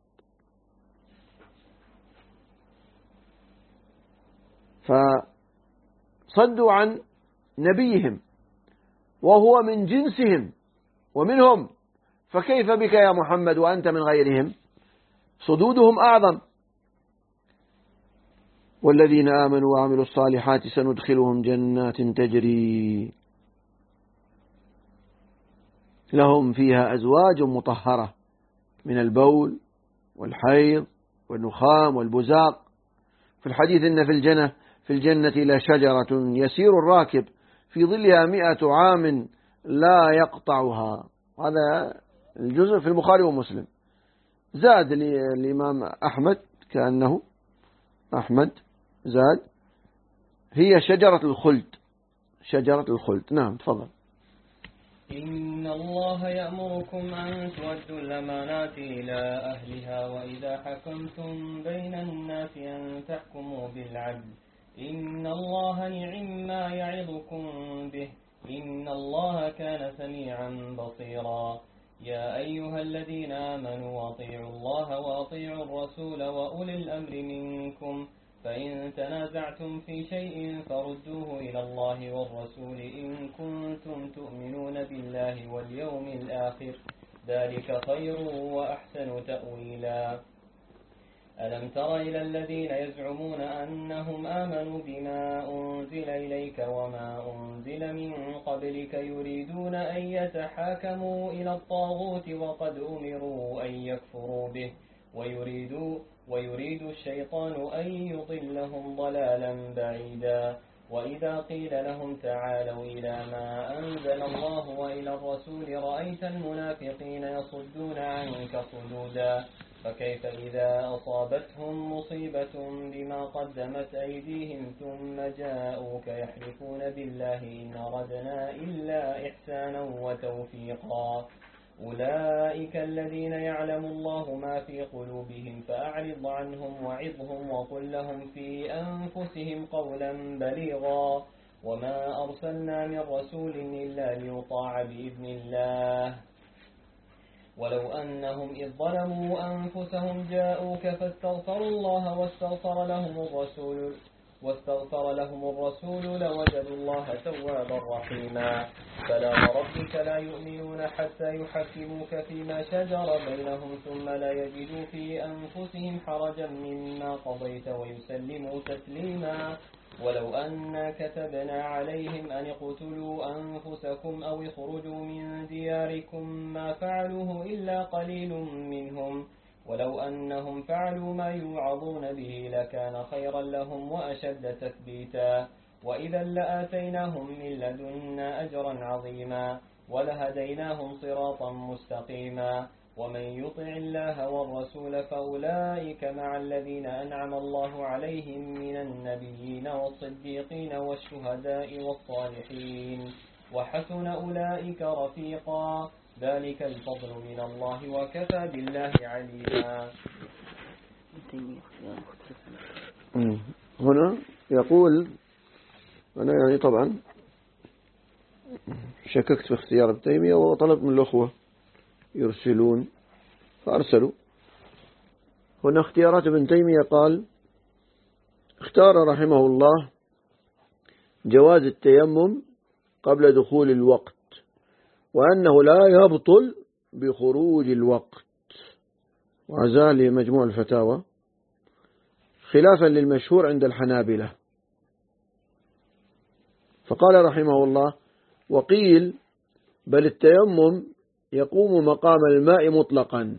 فصدوا عن نبيهم وهو من جنسهم ومنهم، فكيف بك يا محمد وأنت من غيرهم؟ صدودهم أعظم. والذين آمنوا وعملوا الصالحات سندخلهم جنات تجري لهم فيها أزواج مطهرة من البول والحيض والنخام والبزاق. في الحديث إن في الجنة لشجرة يسير الراكب في ظلها 100 عام لا يقطعها. هذا الجزء في البخاري ومسلم. زاد الإمام أحمد، كأنه أحمد زاد هي شجرة الخلد. شجرة الخلد. نعم تفضل. إن الله يأمركم أن تؤدوا الأمانات إلى أهلها وإذا حكمتم بين الناس أن تحكموا بالعدل إن الله نعم ما يعظكم به إن الله كان سميعا بصيرا. يا أيها الذين آمنوا أطيعوا الله وأطيعوا الرسول وأولي الأمر منكم فإن تنازعتم في شيء فردوه إلى الله والرسول إن كنتم تؤمنون بالله واليوم الآخر ذلك خير وأحسن تأويلا. ألم تر إلى الذين يزعمون أنهم آمنوا بما أنزل إليك وما أنزل من قبلك يريدون أن يتحاكموا إلى الطاغوت وقد أمروا أن يكفروا به ويريد الشيطان أن يضلهم ضلالا بعيدا. وإذا قيل لهم تعالوا إلى ما أنزل الله وإلى الرسول رأيت المنافقين يصدون عنك صدودا. فكيف إذا أصابتهم مصيبة بما قدمت أيديهم ثم جاءوك يحلفون بالله إن أردنا إلا إحسانا وتوفيقا. أولئك الذين يعلم الله ما في قلوبهم فأعرض عنهم وعظهم وقل لهم في أنفسهم قولا بليغا. وما أرسلنا من رسول إلا ليطاع بإذن الله ولو أنهم إذ ظلموا أنفسهم جاءوك فاستغفروا الله واستغفر لهم الرسول لوجدوا الله توابا رحيما. فلا وربك لا يؤمنون حتى يحكموك فيما شجر بينهم ثم لا يجدوا في أنفسهم حرجا مما قضيت ويسلموا تسليما. ولو أنا كتبنا عليهم أن اقتلوا أنفسكم أو اخرجوا من دياركم ما فعلوه إلا قليل منهم ولو أنهم فعلوا ما يوعظون به لكان خيرا لهم وأشد تثبيتا. وإذا لآتيناهم من لدنا أجرا عظيما ولهديناهم صراطا مستقيما. ومن يطع الله والرسول فأولئك مع الذين أنعم الله عليهم من النبيين والصديقين والشهداء والصالحين وحسن أولئك رفيقا. ذلك الفضل من الله وكفى بالله عليما. هنا يقول أنا يعني طبعا شككت في اختيار ابن تيمية وطلبت من الأخوة يرسلون فأرسلوا. هنا اختيارات ابن تيمية قال: اختار رحمه الله جواز التيمم قبل دخول الوقت، وأنه لا يبطل بخروج الوقت، وعزاه مجموع الفتاوى، خلافا للمشهور عند الحنابلة. فقال رحمه الله: وقيل بل التيمم يقوم مقام الماء مطلقا،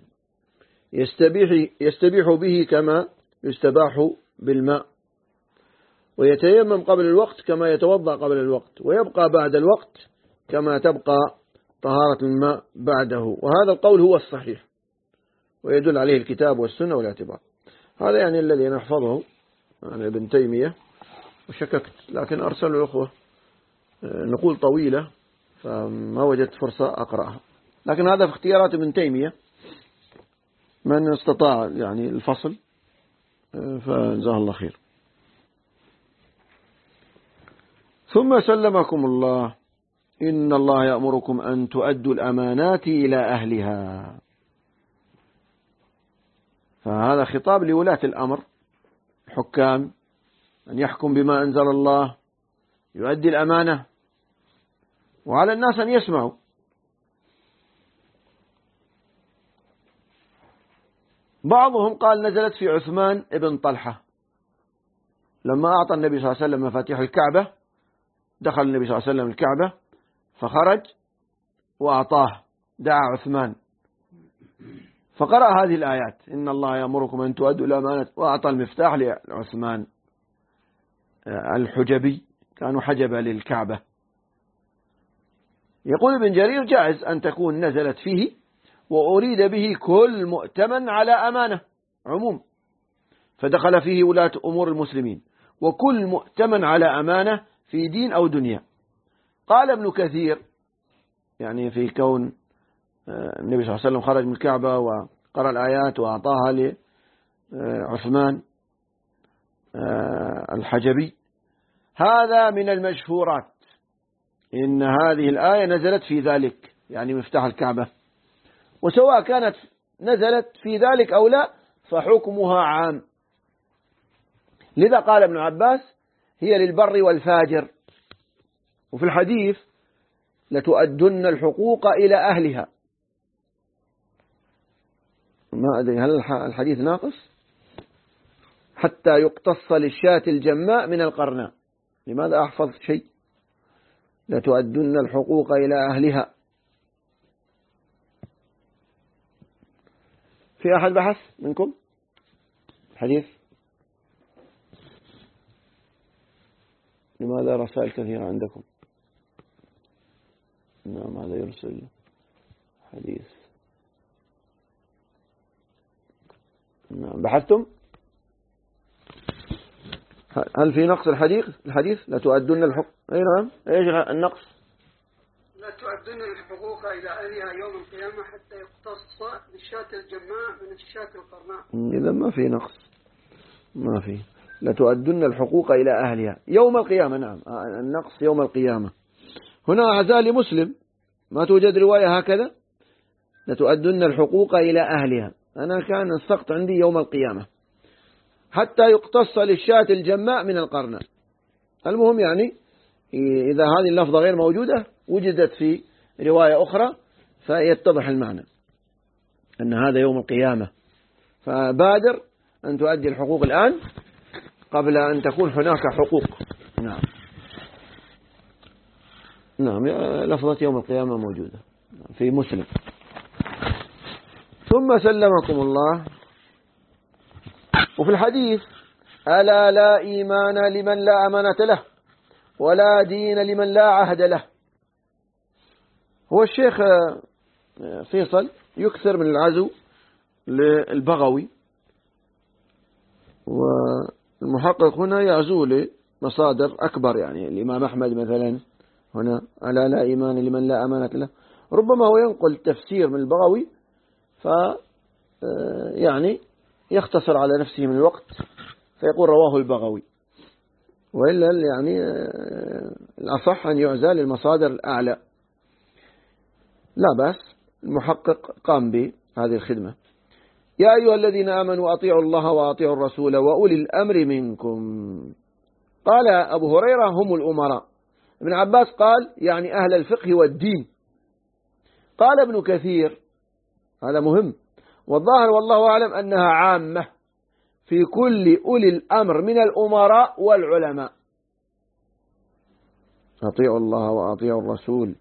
يستبيح به كما يستباح بالماء، ويتيمم قبل الوقت كما يتوضأ قبل الوقت، ويبقى بعد الوقت كما تبقى طهارة الماء بعده. وهذا القول هو الصحيح، ويدل عليه الكتاب والسنة والاعتبار. هذا يعني الذي نحفظه عن ابن تيمية، وشككت لكن أرسل الأخوة نقول طويلة فما وجدت فرصة أقرأها، لكن هذا في اختيارات ابن تيمية، من استطاع يعني الفصل فجزاه الله خير. ثم سلمكم الله إن الله يأمركم أن تؤدوا الأمانات إلى أهلها. فهذا خطاب لولاة الأمر، الحكام، أن يحكم بما أنزل الله، يؤدي الأمانة، وعلى الناس أن يسمعوا. بعضهم قال نزلت في عثمان ابن طلحة لما أعطى النبي صلى الله عليه وسلم مفاتيح الكعبة، دخل النبي صلى الله عليه وسلم الكعبة فخرج وأعطاه، دعا عثمان فقرأ هذه الآيات: إن الله يأمركم أن تؤدوا الأمانة، وأعطى المفتاح لعثمان الحجبي، كانوا حجبة للكعبة. يقول ابن جرير: جائز أن تكون نزلت فيه وأريد به كل مؤتمن على أمانة، عموم، فدخل فيه ولاة أمور المسلمين وكل مؤتمن على أمانة في دين أو دنيا. قال ابن كثير يعني في كون النبي صلى الله عليه وسلم خرج من الكعبة وقرأ الآيات وأعطاها لعثمان الحجبي: هذا من المشهورات، إن هذه الآية نزلت في ذلك، يعني مفتاح الكعبة، وسواء كانت نزلت في ذلك أو لا فحكمها عام. لذا قال ابن عباس: هي للبر والفاجر. وفي الحديث: لتؤدن الحقوق إلى أهلها. ما أدري هل الحديث ناقص؟ حتى يقتص للشاة الجماء من القرناء. لماذا أحفظ شيء؟ لتؤدن الحقوق إلى أهلها. في أحد بحث منكم الحديث؟ لماذا رسائل كثيرة عندكم؟ نعم، هذا يرسل حديث. نعم، بحثتم؟ هل في نقص الحديث لا تؤدون الحقوق؟ أي نعم. إيش النقص؟ لا تؤدون الحقوق إلى أهلها يوم القيامة حتى يقتص للشاة الجماء من الشاة القرناء. إذا ما في نقص، ما في. لا تؤدون الحقوق إلى أهلها يوم القيامة. نعم، النقص يوم القيامة. هنا أعزاء لمسلم ما توجد رواية هكذا: لا تؤدون الحقوق إلى أهلها. أنا كان السقط عندي يوم القيامة حتى يقتص للشاة الجماء من القرناء. المهم يعني إذا هذه اللفظة غير موجودة وجدت في رواية أخرى فيتضح المعنى أن هذا يوم القيامة. فبادر أن تؤدي الحقوق الآن قبل أن تكون هناك حقوق. نعم، نعم، لفظة يوم القيامة موجودة في مسلم. ثم سلمكم الله. وفي الحديث: ألا لا إيمان لمن لا أمانة له، ولا دين لمن لا عهد له. هو الشيخ فيصل يكثر من العزو للبغوي، والمحقق هنا يعزو لمصادر أكبر، يعني الإمام أحمد مثلا هنا: ألا لا إيمان لمن لا أمانة له. ربما هو ينقل تفسير من البغوي يعني يختصر على نفسه من الوقت فيقول رواه البغوي، وإلا يعني الأصح أن يعزى للمصادر الأعلى. لا بأس، المحقق قام بهذه الخدمة. يا أيها الذين آمنوا أطيعوا الله وأطيعوا الرسول وأولي الأمر منكم. قال أبو هريرة هم الأمراء. ابن عباس قال يعني أهل الفقه والدين. قال ابن كثير هذا مهم، والظاهر والله أعلم أنها عامة في كل أولي الأمر من الأمراء والعلماء. أطيعوا الله وأطيعوا الرسول.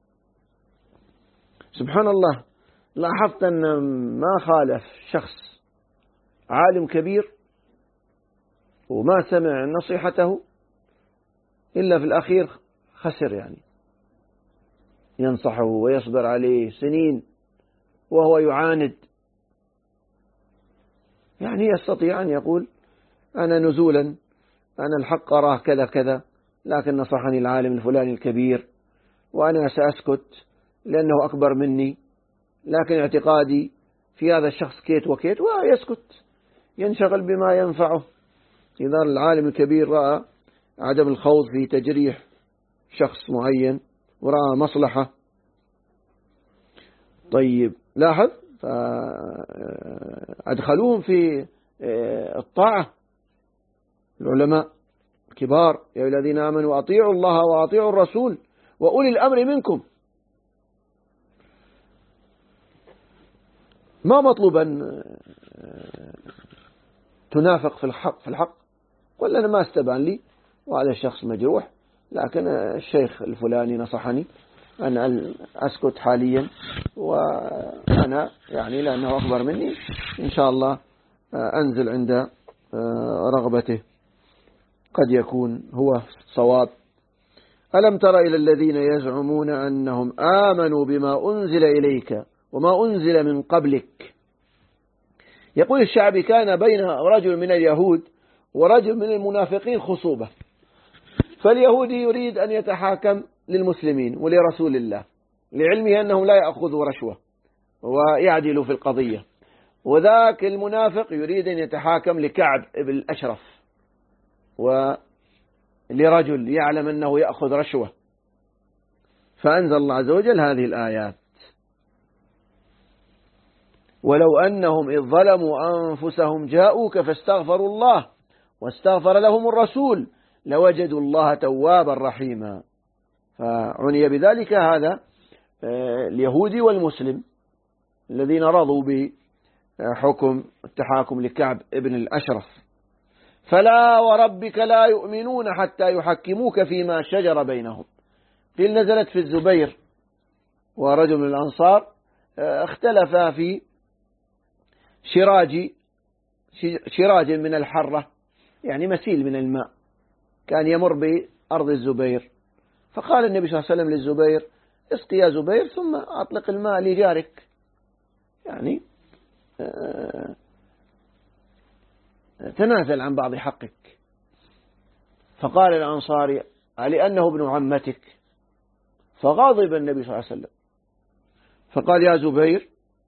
سبحان الله، لاحظت أن ما خالف شخص عالم كبير وما سمع نصيحته إلا في الأخير خسر، يعني ينصحه ويصبر عليه سنين وهو يعاند. يعني يستطيع أن يقول أنا نزولا أنا الحق أراه كذا كذا، لكن نصحني العالم الفلاني الكبير وأنا سأسكت لأنه أكبر مني، لكن اعتقادي في هذا الشخص كيت وكيت، ويسكت ينشغل بما ينفعه. إذا العالم الكبير رأى عدم الخوض في تجريح شخص معين ورأى مصلحة. طيب لاحظ، فأدخلوهم في الطاعة العلماء الكبار. يا الذين آمنوا أطيعوا الله وأطيعوا الرسول وأولي الأمر منكم. ما مطلوب أن تنافق في الحق قل أنا ما استبان لي وهذا الشخص مجروح، لكن الشيخ الفلاني نصحني أن أسكت حاليا، وأنا يعني لأنه أكبر مني إن شاء الله أنزل عند رغبته، قد يكون هو صواب. ألم تر إلى الذين يزعمون أنهم آمنوا بما أنزل إليك وما أنزل من قبلك. يقول الشعبي كان بين رجل من اليهود ورجل من المنافقين خصوبة، فاليهودي يريد أن يتحاكم للمسلمين ولرسول الله لعلمه أنه لا يأخذ رشوة ويعدل في القضية، وذاك المنافق يريد أن يتحاكم لكعب بن الأشرف ولرجل يعلم أنه يأخذ رشوة. فأنزل الله عز وجل هذه الآيات: ولو أنهم إذ ظلموا أنفسهم جاءوك فاستغفروا الله واستغفر لهم الرسول لوجدوا الله توابا رحيما. فعني بذلك هذا اليهودي والمسلم الذين رضوا بحكم التحاكم لكعب ابن الأشرف. فلا وربك لا يؤمنون حتى يحكموك فيما شجر بينهم. قيل نزلت في الزبير ورجل من الأنصار اختلفا في شراج من الحرة، يعني مسيل من الماء كان يمر بأرض الزبير، فقال النبي صلى الله عليه وسلم للزبير: اسقي يا زبير ثم أطلق الماء لجارك، يعني تنازل عن بعض حقك. فقال الأنصاري: لأنه ابن عمتك؟ فغاضب النبي صلى الله عليه وسلم فقال: يا زبير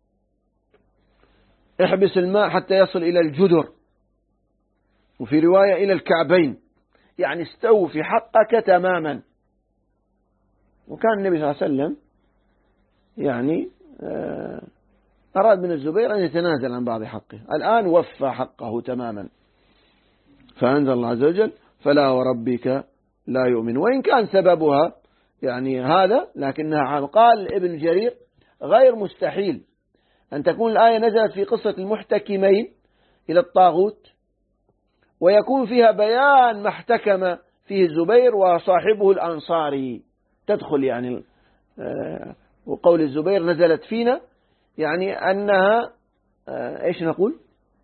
احبس الماء حتى يصل إلى الجدر، وفي رواية إلى الكعبين، يعني استوفي حقك تماما. وكان النبي صلى الله عليه وسلم يعني أراد من الزبير أن يتنازل عن بعض حقه، الآن وفى حقه تماما. فأنزل الله عز وجل: فلا وربك لا يؤمن. وإن كان سببها يعني هذا لكنها عام. قال ابن جرير: غير مستحيل أن تكون الآية نزلت في قصة المحتكمين إلى الطاغوت ويكون فيها بيان ما احتكم فيه الزبير وصاحبه الأنصاري، تدخل يعني وقول الزبير نزلت فينا، يعني أنها إيش نقول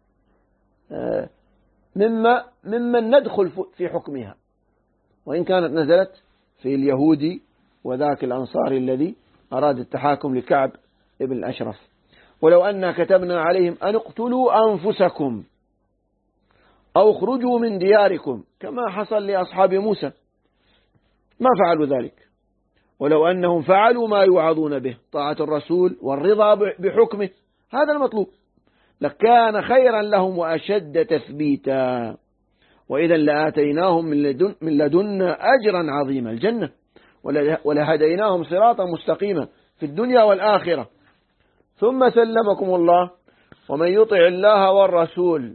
ممن ندخل في حكمها، وإن كانت نزلت في اليهودي وذاك الأنصاري الذي أراد التحاكم لكعب ابن الأشرف. ولو أننا كتبنا عليهم أن اقتلوا أنفسكم أو اخرجوا من دياركم كما حصل لأصحاب موسى ما فعلوا ذلك. ولو أنهم فعلوا ما يوعظون به طاعة الرسول والرضا بحكمه، هذا المطلوب، لكان خيرا لهم وأشد تثبيتا، وإذا لآتيناهم من لدنا أجرا عظيما، الجنة، ولهديناهم صراطا مستقيما في الدنيا والآخرة. ثم سلمكم الله ومن يطع الله والرسول.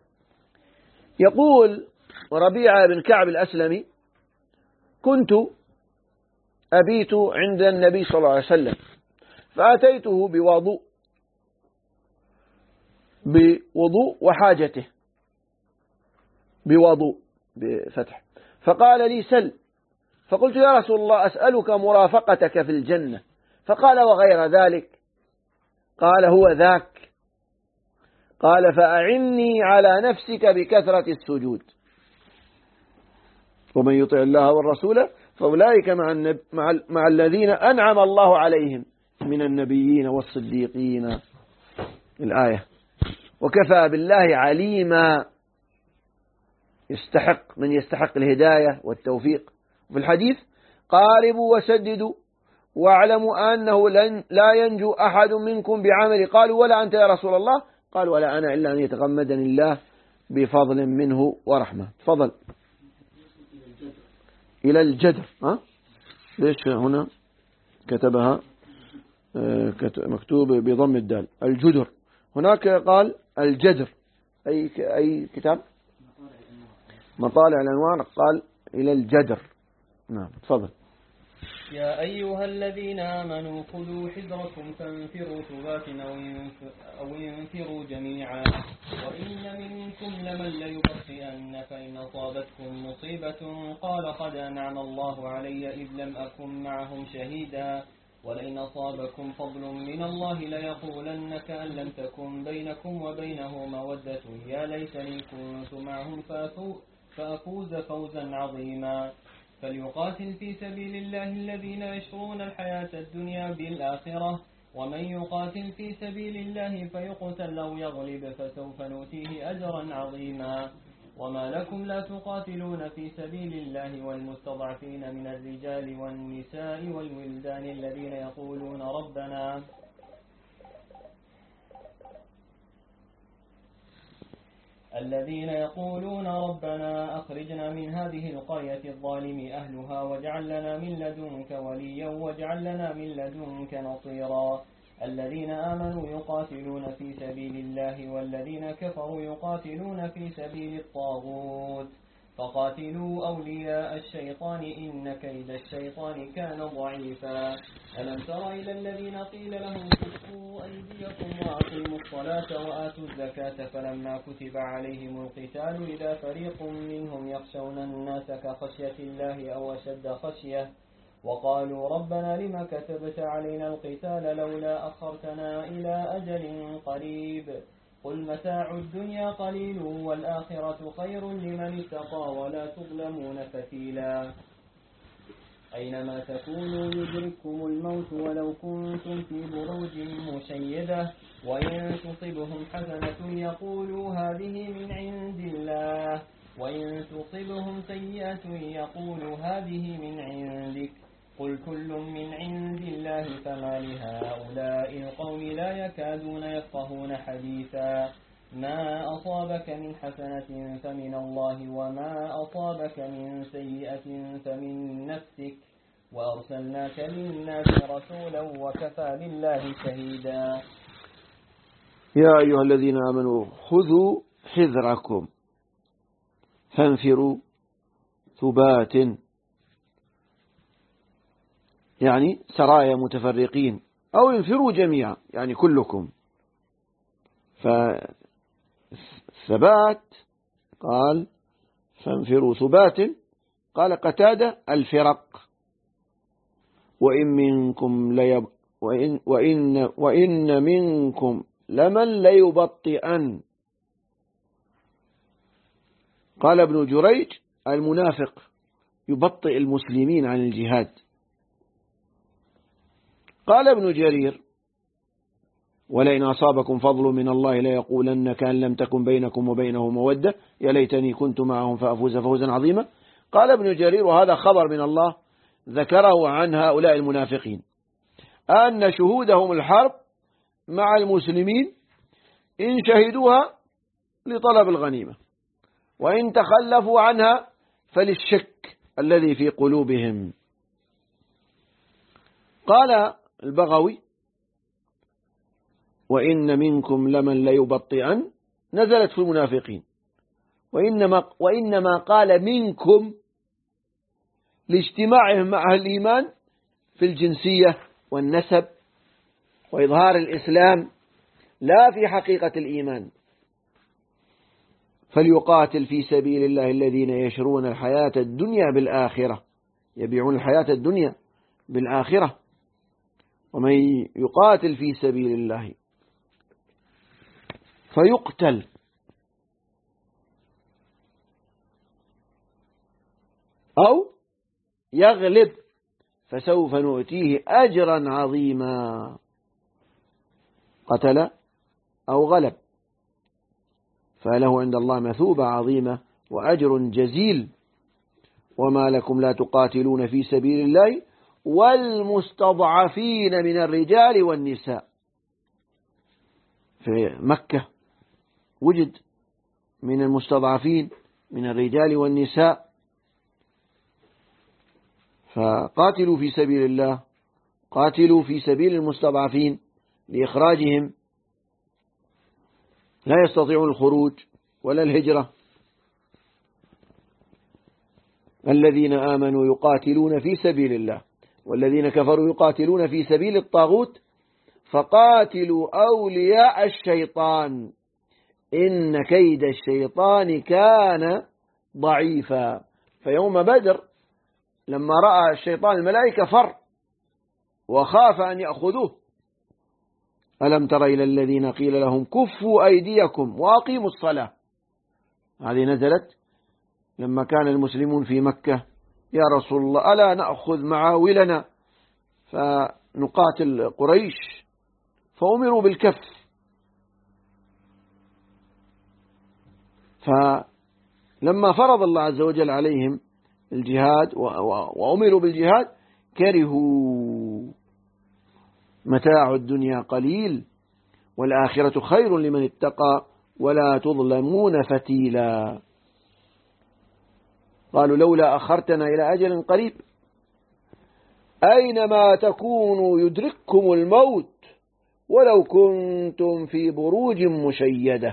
يقول ربيعة بن كعب الأسلمي: كنت أبيت عند النبي صلى الله عليه وسلم فأتيته بوضوء وحاجته، بوضوء بفتح، فقال لي: سل. فقلت: يا رسول الله، أسألك مرافقتك في الجنة. فقال: وغير ذلك؟ قال: هو ذاك. قال: فأعني على نفسك بكثرة السجود. ومن يطع الله والرسول فأولئك مع الذين أنعم الله عليهم من النبيين والصديقين. الآية. وكفى بالله عليما، من يستحق الهداية والتوفيق. وفي الحديث: قاربوا وسددوا واعلموا أنه لا ينجو أحد منكم بعمل. قالوا: ولا أنت يا رسول الله؟ قال: ولا أنا إلا أن يتغمدني الله بفضل منه ورحمة. تفضل. إلى الجدر. ليش هنا كتبها مكتوب بضم الدال؟ الجدر. هناك قال الجدر. أي كتاب؟ مطالع الأنوار. قال إلى الجدر. نعم. تفضل. يا أيها الذين آمنوا خذوا حذركم فانفروا ثبات أو انفروا جميعا وإن منكم لمن ليبطئن فإن أصابتكم مصيبة قال قد أنعم الله علي إذ لم أكن معهم شهيدا ولئن أصابكم فضل من الله ليقولن كأن لم تكن بينكم وبينه مودة يا ليتني كنت معهم فأفوز فوزا عظيما. فليقاتل في سبيل الله الذين يشرون الحياة الدنيا بالآخرة ومن يقاتل في سبيل الله فيقتل أو يغلب فسوف نؤتيه أجرا عظيما. وما لكم لا تقاتلون في سبيل الله والمستضعفين من الرجال والنساء والولدان الذين يقولون ربنا أخرجنا من هذه القرية الظالم أهلها واجعل لنا من لدنك وليا واجعل لنا من لدنك نصيرا. الذين آمنوا يقاتلون في سبيل الله والذين كفروا يقاتلون في سبيل الطاغوت فقاتلوا أولياء الشيطان إن كيد الشيطان كان ضعيفا. ألم تر إلى الذين قيل لهم كفوا أيديكم وأقيموا الصلاة وآتوا الزكاة فلما كتب عليهم القتال إذا فريق منهم يخشون الناس كخشية الله أو أشد خشية وقالوا ربنا لما كتبت علينا القتال لولا أخرتنا إلى أجل قريب قل متاع الدنيا قليل والآخرة خير لمن اتقى ولا تظلمون فتيلا. أينما تكونوا يدرككم الموت ولو كنتم في بروج مشيدة وإن تصبهم حسنة يقولوا هذه من عند الله وإن تصبهم سيئة يقولوا هذه من عندك قل كل من عند الله فما لهؤلاء القوم لا يكادون يفقهون حديثا. ما أصابك من حسنة فمن الله وما أصابك من سيئة فمن نفسك وأرسلناك للناس رسولا وكفى بالله شهيدا. يا أيها الذين آمنوا خذوا حذركم فانفروا ثبات، يعني سرايا متفرقين، أو انفروا جميعا يعني كلكم. فالثبات قال فانفروا ثبات، قال قتادة الفرق. وإن منكم لمن ليبطئن. قال ابن جريج المنافق يبطئ المسلمين عن الجهاد. قال ابن جرير ولئن أصابكم فضل من الله ليقولن كأن لم تكن بينكم وبينه مودة يا ليتني كنت معهم فأفوز فوزا عظيما. قال ابن جرير وهذا خبر من الله ذكره عن هؤلاء المنافقين أن شهودهم الحرب مع المسلمين إن شهدوها لطلب الغنيمة وإن تخلفوا عنها فللشك الذي في قلوبهم. قال البغوي وإن منكم لمن ليبطئن نزلت في المنافقين، وإنما قال منكم لاجتماعهم مع أهل الإيمان في الجنسية والنسب وإظهار الإسلام لا في حقيقة الإيمان. فليقاتل في سبيل الله الذين يشرون الحياة الدنيا بالآخرة، يبيعون الحياة الدنيا بالآخرة. ومن يقاتل في سبيل الله فيقتل أو يغلب فسوف نؤتيه أجرا عظيما. قتل أو غلب فله عند الله مثوبة عظيمة وأجر جزيل. وما لكم لا تقاتلون في سبيل الله والمستضعفين من الرجال والنساء. في مكة وجد من المستضعفين من الرجال والنساء، فقاتلوا في سبيل الله، قاتلوا في سبيل المستضعفين لإخراجهم، لا يستطيعون الخروج ولا الهجرة. الذين آمنوا يقاتلون في سبيل الله والذين كفروا يقاتلون في سبيل الطاغوت فقاتلوا أولياء الشيطان إن كيد الشيطان كان ضعيفا. فيوم بدر لما رأى الشيطان الملائكة فر وخاف أن يأخذوه. ألم تر إلى الذين قيل لهم كفوا أيديكم وأقيموا الصلاة. هذه نزلت لما كان المسلمون في مكة: يا رسول الله ألا نأخذ معاولنا فنقاتل قريش؟ فأمروا بالكف. فلما فرض الله عز وجل عليهم الجهاد وأمروا بالجهاد كرهوا. متاع الدنيا قليل والآخرة خير لمن اتقى ولا تظلمون فتيلا. قالوا لولا أخرتنا إلى أجل قريب أينما تكونوا يدرككم الموت ولو كنتم في بروج مشيدة.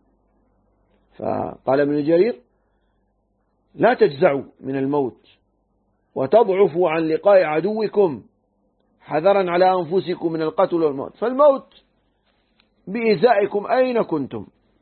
فقال ابن جرير: لا تجزعوا من الموت وتضعفوا عن لقاء عدوكم حذرا على أنفسكم من القتل والموت، فالموت بإزائكم أين كنتم.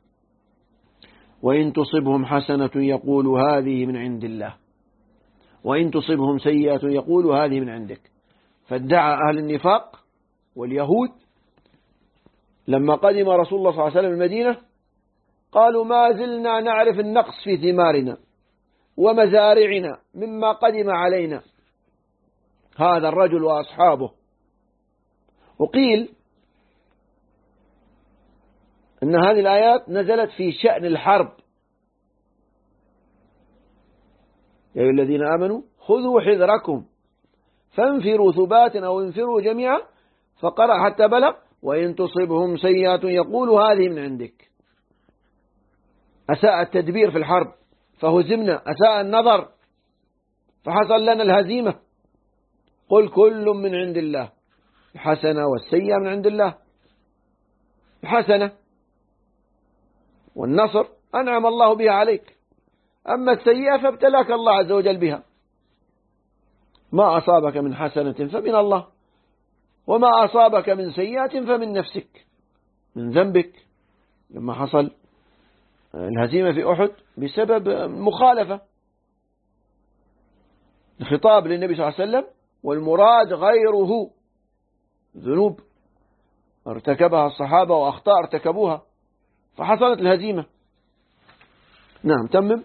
وإن تصبهم حسنة يقول هذه من عند الله وإن تصبهم سيئة يقول هذه من عندك. فادعى أهل النفاق واليهود لما قدم رسول الله صلى الله عليه وسلم المدينة قالوا: ما زلنا نعرف النقص في ثمارنا ومزارعنا مما قدم علينا هذا الرجل وأصحابه. وقيل أن هذه الآيات نزلت في شأن الحرب: يا أيها الذين آمنوا خذوا حذركم فانفروا ثبات أو انفروا جميعا. فقرأ حتى بلغ: وإن تصبهم سيئة يقول هذه من عندك. أساء التدبير في الحرب فهزمنا، أساء النظر فحصل لنا الهزيمة. قل كل من عند الله، الحسنة والسيئة من عند الله. الحسنة والنصر أنعم الله بها عليك، أما السيئة فابتلاك الله عز وجل بها. ما أصابك من حسنة فمن الله وما أصابك من سيئة فمن نفسك، من ذنبك. لما حصل الهزيمة في أحد بسبب مخالفة الخطاب للنبي صلى الله عليه وسلم، والمراد غيره ذنوب ارتكبها الصحابة وأخطاء ارتكبوها فحصلت الهزيمة. نعم تمم.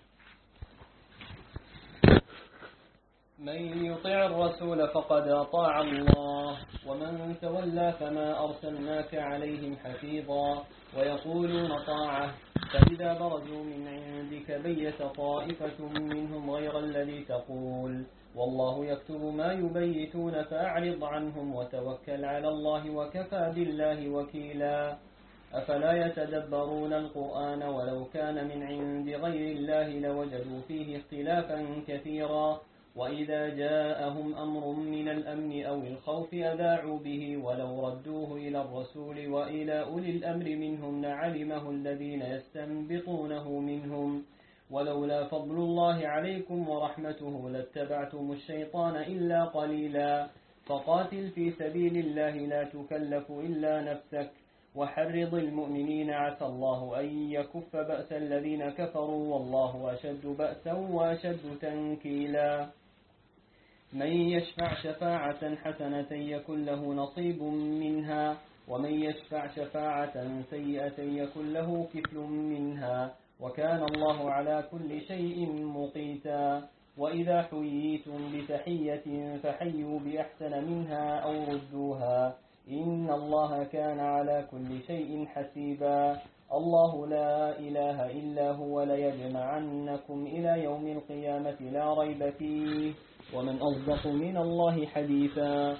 من يطع الرسول فقد أطاع الله ومن تولى فما أرسلناك عليهم حفيظا ويقولون طاعة فإذا برزوا من عندك بيت طائفة منهم غير الذي تقول والله يكتب ما يبيتون فأعرض عنهم وتوكل على الله وكفى بالله وكيلا. أفلا يتدبرون القرآن ولو كان من عند غير الله لوجدوا فيه اختلافا كثيرا وإذا جاءهم أمر من الأمن أو الخوف أذاعوا به ولو ردوه إلى الرسول وإلى أولي الأمر منهم لعلمه الذين يستنبطونه منهم ولولا فضل الله عليكم ورحمته لاتبعتم الشيطان إلا قليلا فقاتل في سبيل الله لا تكلف إلا نفسك وحرض المؤمنين عسى الله أن يكف بأس الذين كفروا والله أشد بأسا وأشد تنكيلا من يشفع شفاعة حسنة يكن له نصيب منها ومن يشفع شفاعة سيئة يكن له كفل منها وكان الله على كل شيء مقيتا وإذا حييتم بتحية فحيوا بأحسن منها أو ردوها إن الله كان على كل شيء حسيبا الله لا إله إلا هو ليجمعنكم إلى يوم القيامة لا ريب فيه ومن أصدق من الله حديثا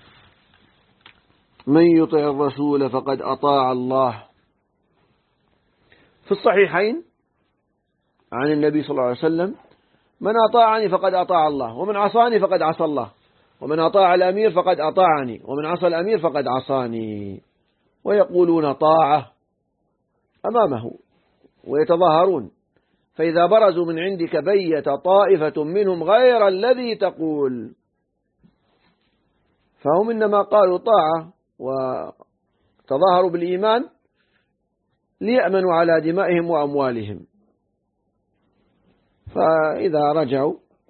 من يطع الرسول فقد أطاع الله. في الصحيحين عن النبي صلى الله عليه وسلم: من أطاعني فقد أطاع الله ومن عصاني فقد عصى الله ومن أطاع الأمير فقد أطاعني ومن عصى الأمير فقد عصاني. ويقولون طاعة أمامه ويتظاهرون، فإذا برزوا من عندك بيت طائفة منهم غير الذي تقول، فهم إنما قالوا طاعة وتظاهروا بالإيمان ليأمنوا على دمائهم وأموالهم، فإذا رجعوا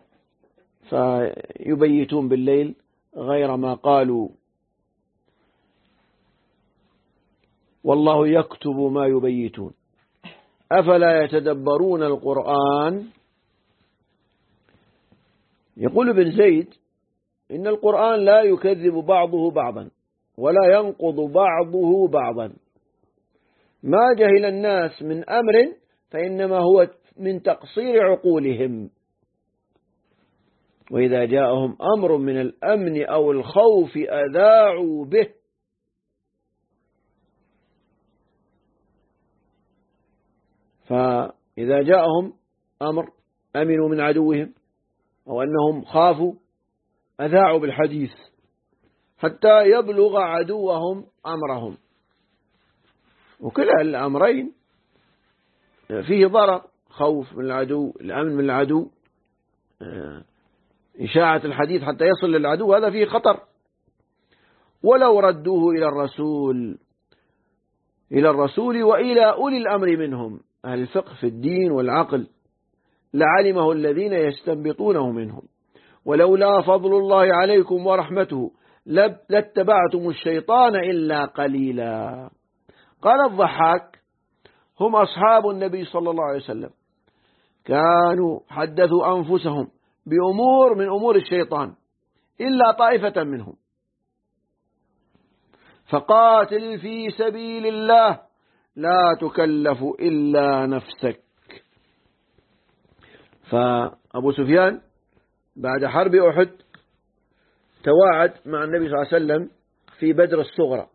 فيبيتون بالليل غير ما قالوا، والله يكتب ما يبيتون. أفلا يتدبرون القرآن؟ يقول ابن زيد: إن القرآن لا يكذب بعضه بعضا ولا ينقض بعضه بعضا. ما جهل الناس من أمر فإنما هو من تقصير عقولهم، وإذا جاءهم أمر من الأمن أو الخوف أذاعوا به. فإذا جاءهم أمر أمنوا من عدوهم أو أنهم خافوا أذاعوا بالحديث حتى يبلغ عدوهم أمرهم. وكلا الأمرين فيه ضرر: خوف من العدو، الأمن من العدو، إشاعة الحديث حتى يصل للعدو، هذا فيه خطر. ولو ردوه إلى الرسول وإلى أولي الأمر منهم، أهل الفقه في الدين والعقل، لعلمه الذين يستنبطونه منهم ولولا فضل الله عليكم ورحمته لاتبعتم الشيطان إلا قليلا. قال الضحاك: هم أصحاب النبي صلى الله عليه وسلم كانوا حدثوا أنفسهم بأمور من أمور الشيطان إلا طائفة منهم، فقاتل في سبيل الله لا تكلف إلا نفسك. فأبو سفيان بعد حرب أحد تواعد مع النبي صلى الله عليه وسلم في بدر الصغرى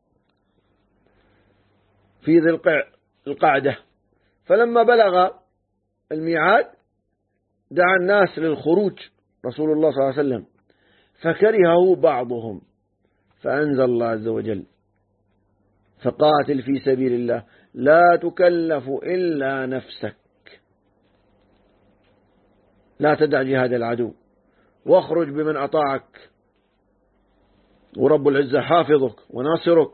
في ذي القعدة، فلما بلغ الميعاد دعا الناس للخروج رسول الله صلى الله عليه وسلم، فكرهه بعضهم، فأنزل الله عز وجل: فقاتل في سبيل الله لا تكلف إلا نفسك، لا تدع جهاد العدو، واخرج بمن أطاعك، ورب العزة حافظك وناصرك.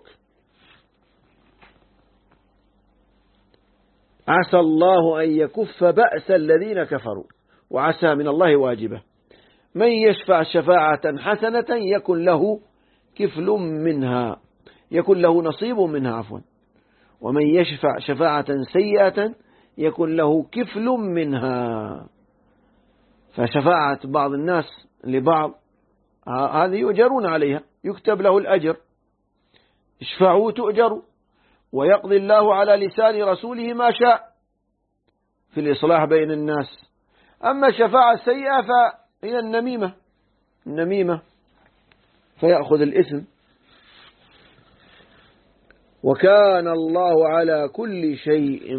عسى الله أن يكف بأس الذين كفروا، وعسى من الله واجبة. من يشفع شفاعة حسنة يكن له كفل منها، يكن له نصيب منها عفوا، ومن يشفع شفاعة سيئة يكن له كفل منها. فشفاعة بعض الناس لبعض هذه يؤجرون عليها، يكتب له الأجر، اشفعوا تؤجروا، ويقضي الله على لسان رسوله ما شاء في الإصلاح بين الناس. أما الشفاعة السيئة فهي النميمة فيأخذ الإثم. وكان الله على كل شيء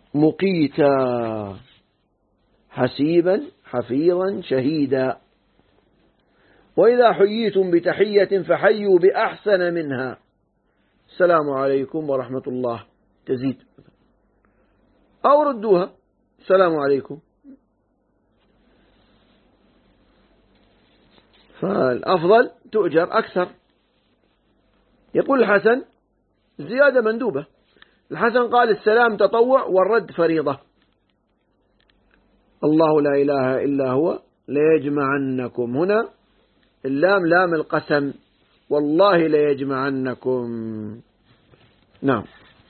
مقيتا حسيبا حفيظا شهيدا. وإذا حييتم بتحية فحيوا بأحسن منها. السلام عليكم ورحمة الله تزيد، أو ردوها السلام عليكم. فالأفضل تؤجر أكثر. يقول الحسن زيادة مندوبة. الحسن قال السلام تطوع والرد فريضة. الله لا إله إلا هو ليجمعنكم. هنا اللام لام القسم، والله ليجمعنكم. نعم.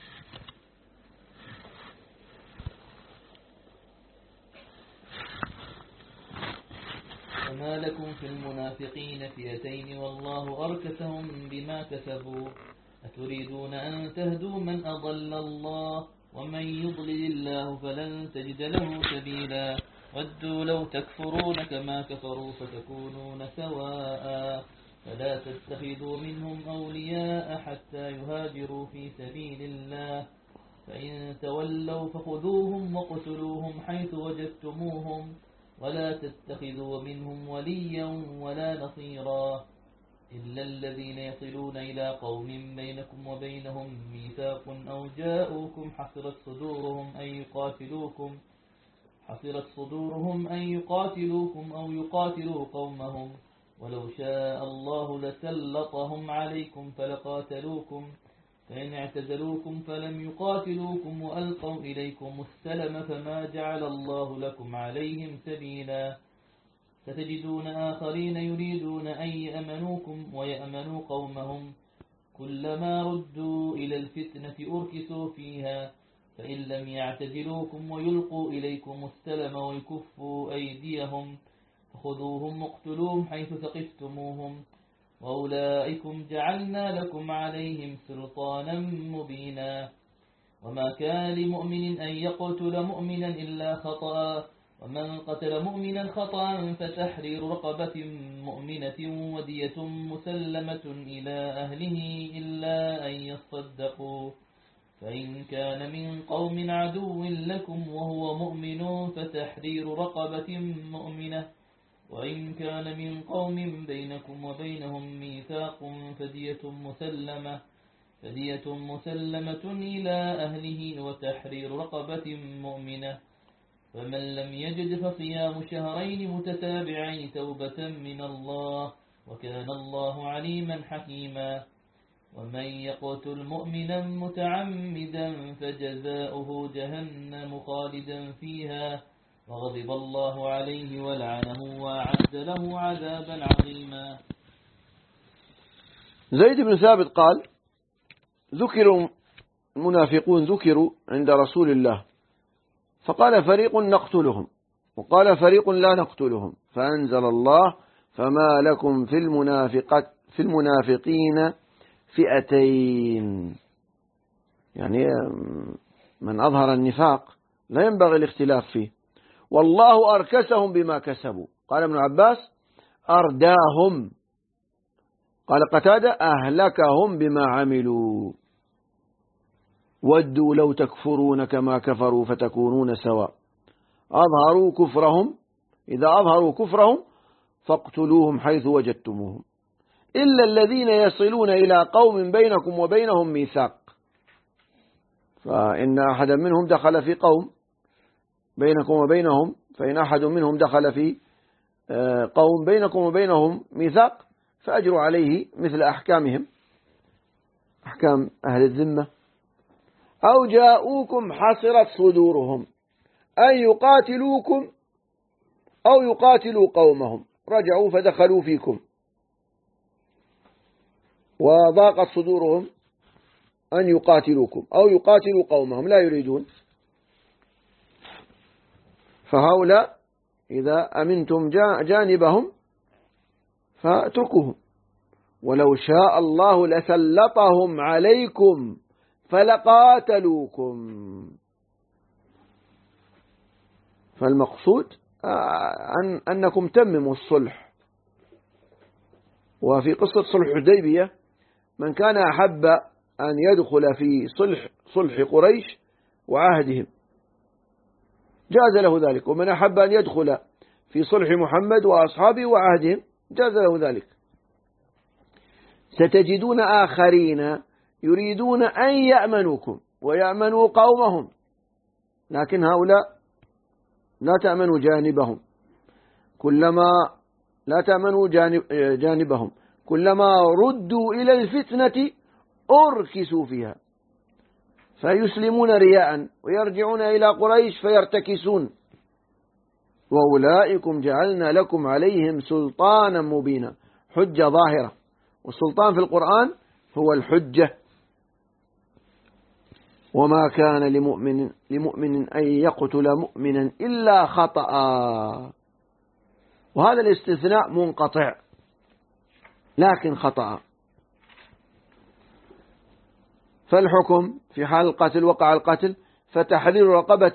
وما لكم في المنافقين فئتين والله أركسهم بما كسبوا أتريدون أن تهدوا من أضل الله ومن يضلل الله فلن تجد له سبيلا ودوا لو تكفرون كما كفروا فتكونون سواء فلا تتخذوا منهم أولياء حتى يهاجروا في سبيل الله فإن تولوا فخذوهم وقتلوهم حيث وجدتموهم ولا تتخذوا منهم وليا ولا نصيرا إلا الذين يصلون إلى قوم بينكم وبينهم ميثاق أو جاءوكم حصرت صدورهم أن يقاتلوكم أو يقاتلوا قومهم ولو شاء الله لسلطهم عليكم فلقاتلوكم فإن اعتزلوكم فلم يقاتلوكم وألقوا إليكم السلم فما جعل الله لكم عليهم سبيلا ستجدون آخرين يريدون أن يأمنوكم ويأمنوا قومهم كلما ردوا إلى الفتنة أركسوا فيها فإن لم يعتزلوكم ويلقوا إليكم السلم ويكفوا أيديهم فخذوهم واقتلوهم حيث ثقفتموهم وأولئكم جعلنا لكم عليهم سلطانا مبينا وما كان لمؤمن أن يقتل مؤمنا إلا خطأ ومن قتل مؤمنا خطأ فتحرير رقبة مؤمنة ودية مسلمة إلى أهله إلا أن يصدقوا فإن كان من قوم عدو لكم وهو مؤمن فتحرير رقبة مؤمنة وإن كان من قوم بينكم وبينهم ميثاق فدية مسلمة إلى أهله وتحرير رقبة مؤمنة فمن لم يجد فصيام شهرين متتابعين توبة من الله وكان الله عليما حكيما ومن يقتل مؤمنا متعمدا فجزاؤه جهنم خالدا فيها وغضب الله عليه ولعنه وأعد له عذابا عظيما. زيد بن ثابت قال المنافقون ذكروا عند رسول الله فقال فريق نقتلهم وقال فريق لا نقتلهم فأنزل الله فما لكم في المنافقين فئتين، يعني من أظهر النفاق لا ينبغي الاختلاف فيه. والله أركسهم بما كسبوا. قال ابن عباس أرداهم، قال قتادة أهلكهم بما عملوا. ودوا لو تكفرون كما كفروا فتكونون سواء. أظهروا كفرهم، إذا أظهروا كفرهم فاقتلوهم حيث وجدتموهم إلا الذين يصلون إلى قوم بينكم وبينهم ميثاق. فإن أحدا منهم دخل في قوم بينكم وبينهم، فإن أحد منهم دخل في قوم بينكم وبينهم ميثاق فأجروا عليه مثل أحكامهم، أحكام أهل الذمة. أو جاءوكم حصرت صدورهم أن يقاتلوكم أو يقاتلوا قومهم رجعوا فدخلوا فيكم وضاقت صدورهم أن يقاتلوكم أو يقاتلوا قومهم لا يريدون. فهؤلاء إذا أمنتم جانبهم فاتركوهم. ولو شاء الله لسلطهم عليكم فلقاتلوكم. فالمقصود أنكم تمموا الصلح. وفي قصة صلح الحديبية من كان أحب أن يدخل في صلح قريش وعهدهم جاز له ذلك. ومن أحب أن يدخل في صلح محمد وأصحابه وعهدهم جاز له ذلك. ستجدون آخرين يريدون أن يأمنوكم ويأمنوا قومهم، لكن هؤلاء لا تأمنوا جانبهم، لا تأمنوا جانبهم، كلما ردوا إلى الفتنة أركسوا فيها فيسلمون رياء ويرجعون إلى قريش فيرتكسون، وأولئكم جعلنا لكم عليهم سلطانا مبينا، حجة ظاهرة. والسلطان في القرآن هو الحجة. وما كان لمؤمن أن يقتل مؤمنا إلا خطأ، وهذا الاستثناء منقطع لكن خطأ. فالحكم في حال القتل، وقع القتل، فتحرير رقبة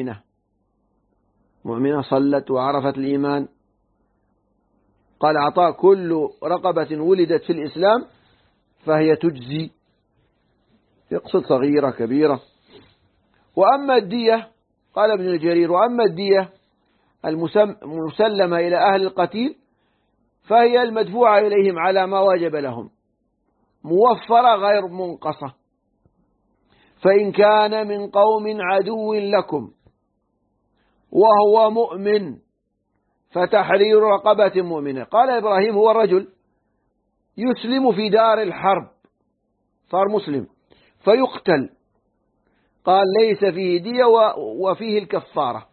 مؤمنة صلت وعرفت الإيمان. قال عطاء: كل رقبة ولدت في الإسلام فهي تجزي، يقصد صغيرة كبيرة. وأما الدية، قال ابن الجرير: وأما الدية المسلمة إلى أهل القتيل فهي المدفوعة إليهم على ما وجب لهم، موفرة غير منقصة. فإن كان من قوم عدو لكم وهو مؤمن فتحرير رقبة مؤمنة. قال إبراهيم: هو الرجل يسلم في دار الحرب، صار مسلم فيقتل، قال: ليس فيه دية وفيه الكفارة.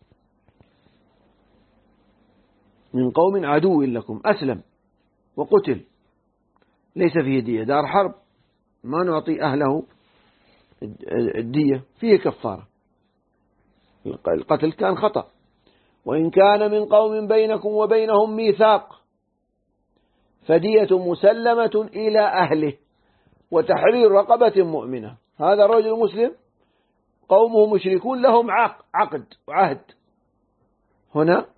من قوم عدو لكم، أسلم وقتل، ليس فيه دية، دار حرب ما نعطي أهله الدية، فيه كفارة، القتل كان خطأ. وإن كان من قوم بينكم وبينهم ميثاق فدية مسلمة إلى أهله وتحرير رقبة مؤمنة. هذا الرجل مسلم، قومه مشركون، لهم عقد وعهد، هنا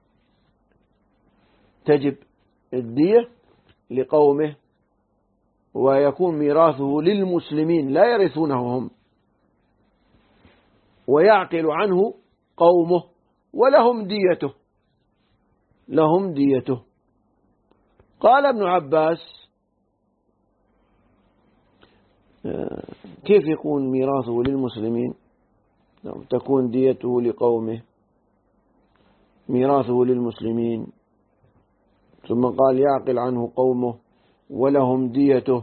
تجب الدية لقومه، ويكون ميراثه للمسلمين لا يرثونه هم، ويعقل عنه قومه ولهم ديته. قال ابن عباس: كيف يكون ميراثه للمسلمين؟ تكون ديته لقومه، ميراثه للمسلمين، ثم قال يعقل عنه قومه ولهم ديته.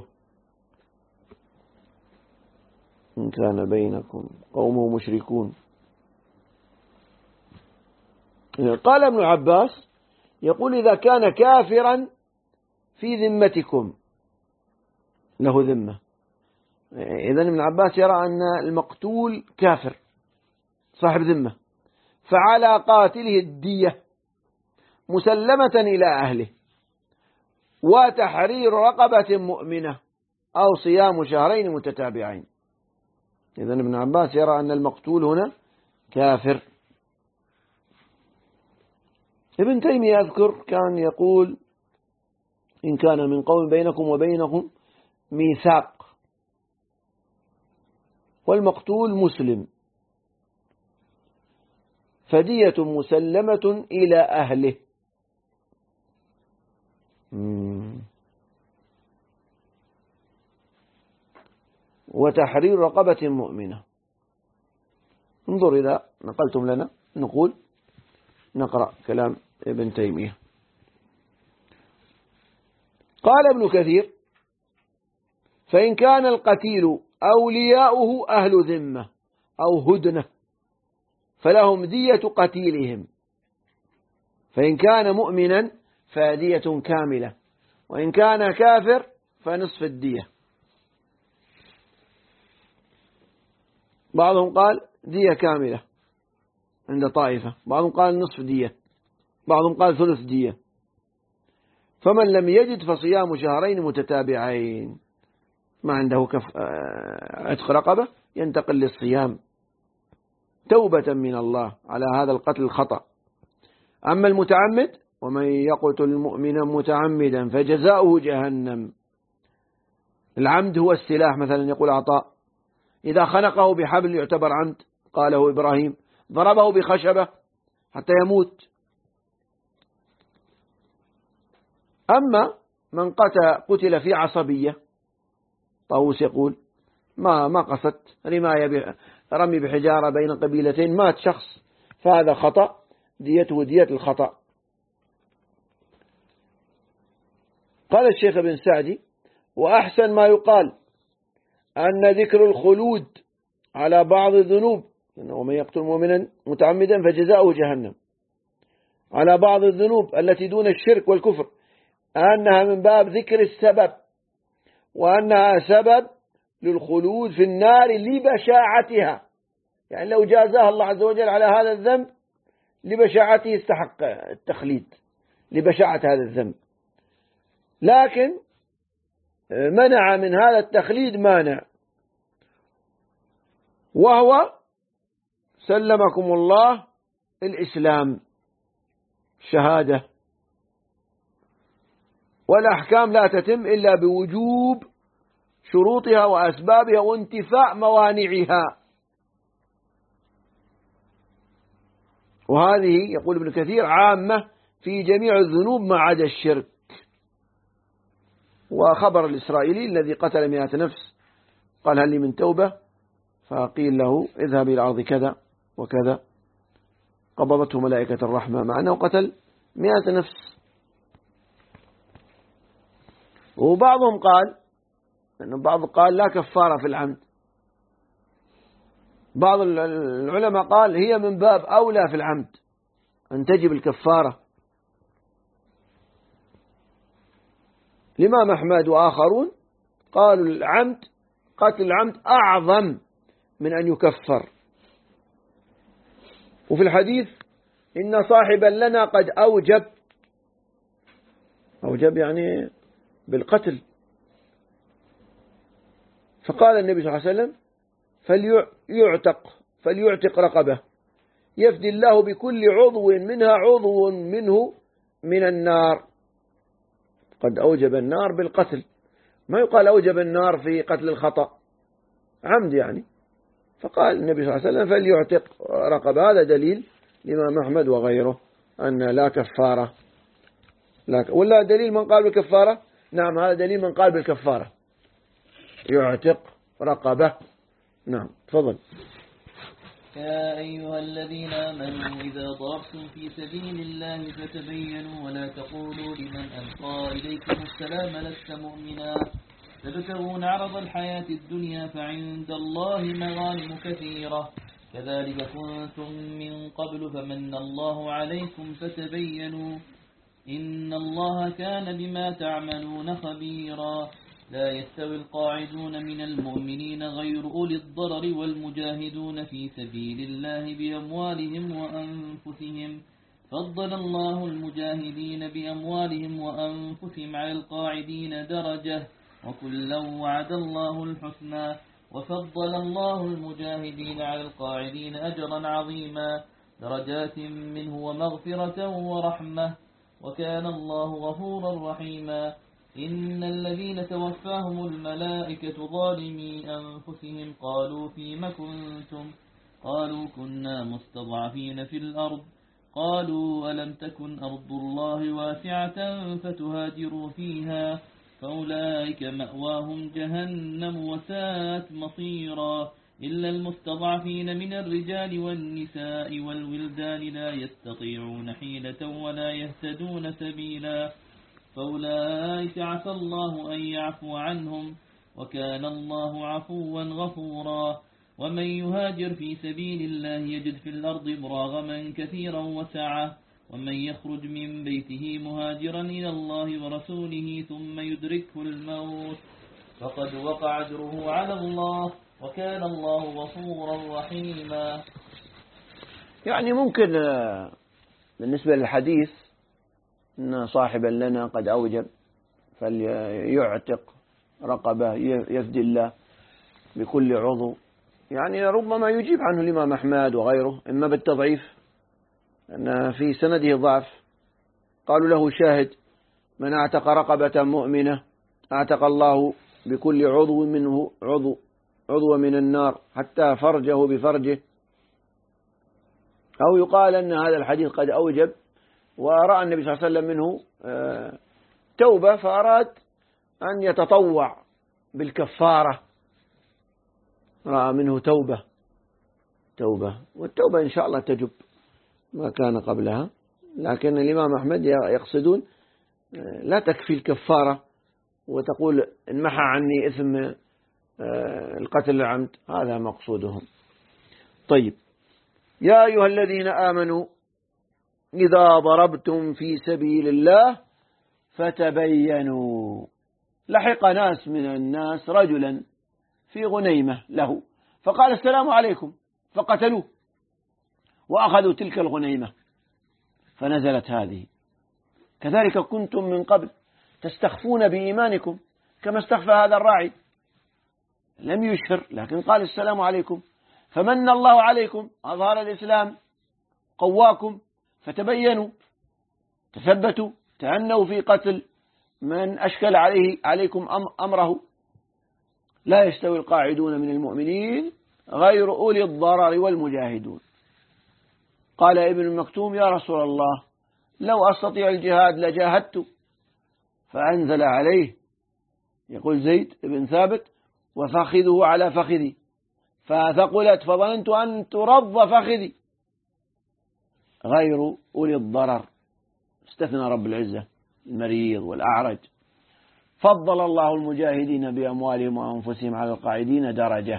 إن كان بينكم قومه مشركون. قال ابن عباس يقول: إذا كان كافرا في ذمتكم، له ذمة. إذن ابن عباس يرى أن المقتول كافر صاحب ذمة، فعلى قاتله الدية مسلمة إلى أهله وتحرير رقبة مؤمنة أو صيام شهرين متتابعين. إذن ابن عباس يرى أن المقتول هنا كافر. ابن تيمية يذكر كان يقول: إن كان من قوم بينكم وبينهم ميثاق والمقتول مسلم فدية مسلمة إلى أهله. وتحرير رقبة مؤمنة. انظر إذا نقلتم لنا نقرأ كلام ابن تيمية. قال ابن كثير: فإن كان القتيل أولياؤه أهل ذمة أو هدنة فلهم دية قتيلهم، فإن كان مؤمنا فدية كاملة، وإن كان كافر فنصف الدية. بعضهم قال دية كاملة عند طائفة، بعضهم قال نصف دية، بعضهم قال ثلث دية. فمن لم يجد فصيام شهرين متتابعين، ما عنده عتق رقبة ينتقل للصيام توبة من الله على هذا القتل الخطأ. أما المتعمد: ومن يقتل مؤمنا متعمدا فجزاؤه جهنم. العمد هو السلاح، مثلا يقول عطاء: إذا خنقه بحبل يعتبر عمد، قاله إبراهيم: ضربه بخشبة حتى يموت. أما من قتل في عصبية، طاووس يقول ما قصد رمي بحجارة بين قبيلتين، مات شخص، فهذا خطأ، ديته دية الخطأ. قال الشيخ ابن سعدي: وأحسن ما يقال أن ذكر الخلود على بعض الذنوب، ومن يقتل مؤمنا متعمدا فجزاؤه جهنم، على بعض الذنوب التي دون الشرك والكفر، أنها من باب ذكر السبب، وأنها سبب للخلود في النار لبشاعتها. يعني لو جازاها الله عز وجل على هذا الذنب لبشاعته يستحق التخليد، لبشاعة هذا الذنب، لكن منع من هذا التخليد مانع، وهو سلمكم الله الإسلام، شهادة. والأحكام لا تتم إلا بوجوب شروطها وأسبابها وانتفاء موانعها. وهذه يقول ابن كثير عامة في جميع الذنوب ما عدا الشرك. وخبر الإسرائيلي الذي قتل 100 نفس قال: هل لي من توبة؟ فقيل له: اذهب إلى أرض كذا وكذا، قبضته ملائكة الرحمة، مع أنه قتل 100 نفس. وبعضهم قال أنه قال لا كفارة في العمد. بعض العلماء قال هي من باب أولى في العمد أن تجب الكفارة. الإمام أحمد وآخرون قالوا العمد، قتل العمد أعظم من أن يكفر. وفي الحديث: إن صاحبا لنا قد أوجب يعني بالقتل. فقال النبي صلى الله عليه وسلم: فليعتق رقبة يفدي الله بكل عضو منها عضو منه من النار. قد أوجب النار بالقتل، ما يقال أوجب النار في قتل الخطأ، عمد يعني. فقال النبي صلى الله عليه وسلم: فليعتق رقبة. هذا دليل الإمام أحمد وغيره أن لا كفارة. ولا دليل من قال بالكفارة؟ نعم، هذا دليل من قال بالكفارة، يعتق رقبة. نعم، تفضل. يا أيها الذين آمنوا إذا ضربتم في سبيل الله فتبينوا ولا تقولوا لمن ألقى إليكم السلام لست مؤمنا تبتغون عرض الحياة الدنيا فعند الله مغانم كثيرة كذلك كنتم من قبل فمن الله عليكم فتبينوا إن الله كان بما تعملون خبيرا. لا يستوي القاعدون من المؤمنين غير أولي الضرر والمجاهدون في سبيل الله بأموالهم وأنفسهم فضل الله المجاهدين بأموالهم وأنفسهم على القاعدين درجة وكلا وعد الله الحسنى وفضل الله المجاهدين على القاعدين أجرا عظيما درجات منه ومغفرة ورحمة وكان الله غفورا رحيما. إن الذين توفاهم الملائكة ظالمي أنفسهم قالوا فيم كنتم قالوا كنا مستضعفين في الأرض قالوا ألم تكن أرض الله واسعة فتهاجروا فيها فأولئك مأواهم جهنم وساءت مصيرا إلا المستضعفين من الرجال والنساء والولدان لا يستطيعون حيلة ولا يهتدون سبيلا فأولئك عسى الله أن يعفو عنهم وكان الله عفوا غفورا. ومن يهاجر في سبيل الله يجد في الأرض مراغما كثيرا وسعة ومن يخرج من بيته مهاجرا إلى الله ورسوله ثم يدركه الموت فقد وقع أجره على الله وكان الله غفورا رحيما. يعني ممكن بالنسبة للحديث إن صاحبا لنا قد أوجب فليعتق رقبة يفدي الله بكل عضو، يعني ربما يجيب عنه الإمام أحمد وغيره، إما بالتضعيف أن في سنده ضعف. قالوا له شاهد: من اعتق رقبة مؤمنة اعتق الله بكل عضو منه عضو من النار حتى فرجه بفرجه. أو يقال أن هذا الحديث قد أوجب ورأى النبي صلى الله عليه وسلم منه توبة فأراد أن يتطوع بالكفارة، رأى منه توبة، والتوبة إن شاء الله تجب ما كان قبلها، لكن الإمام أحمد يقصدون لا تكفي الكفارة وتقول انمحى عني إثم القتل العمد، هذا مقصودهم. طيب، يا أيها الذين آمنوا إذا ضربتم في سبيل الله فتبينوا. لحق ناس من الناس رجلا في غنيمة له فقال السلام عليكم فقتلوه وأخذوا تلك الغنيمة، فنزلت هذه: كذلك كنتم من قبل تستخفون بإيمانكم كما استخفى هذا الراعي، لم يشهر لكن قال السلام عليكم، فمن الله عليكم، أظهر الإسلام، قواكم، فتبينوا، تثبتوا، تأنوا في قتل من أشكل عليكم أمره. لا يستوي القاعدون من المؤمنين غير أولي الضرر والمجاهدون. قال ابن مكتوم: يا رسول الله، لو أستطيع الجهاد لجاهدت. فأنزل عليه، يقول زيد بن ثابت: وفخذه على فخذي فثقلت فظننت أن ترض فخذي غير أولي الضرر. استثنى رب العزة المريض والأعرج. فضل الله المجاهدين بأموالهم وأنفسهم على القاعدين درجة.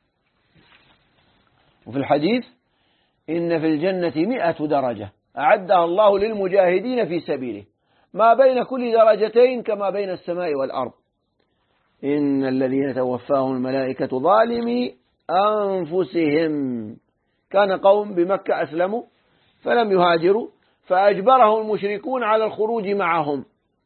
وفي الحديث: إن في الجنة 100 درجة أعدها الله للمجاهدين في سبيله، ما بين كل درجتين كما بين السماء والأرض. إن الذين توفاهم الملائكة ظالمي أنفسهم. كان قوم بمكة أسلموا فلم يهاجروا فأجبرهم المشركون على الخروج معهم،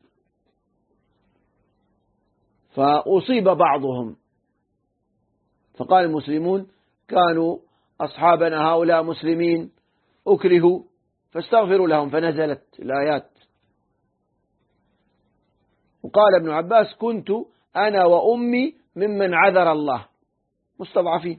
فأصيب بعضهم، فقال المسلمون: كانوا أصحابنا هؤلاء مسلمين أكرهوا فاستغفروا لهم، فنزلت الآيات. وقال ابن عباس: كنت أنا وأمي ممن عذر الله، مستضعفين.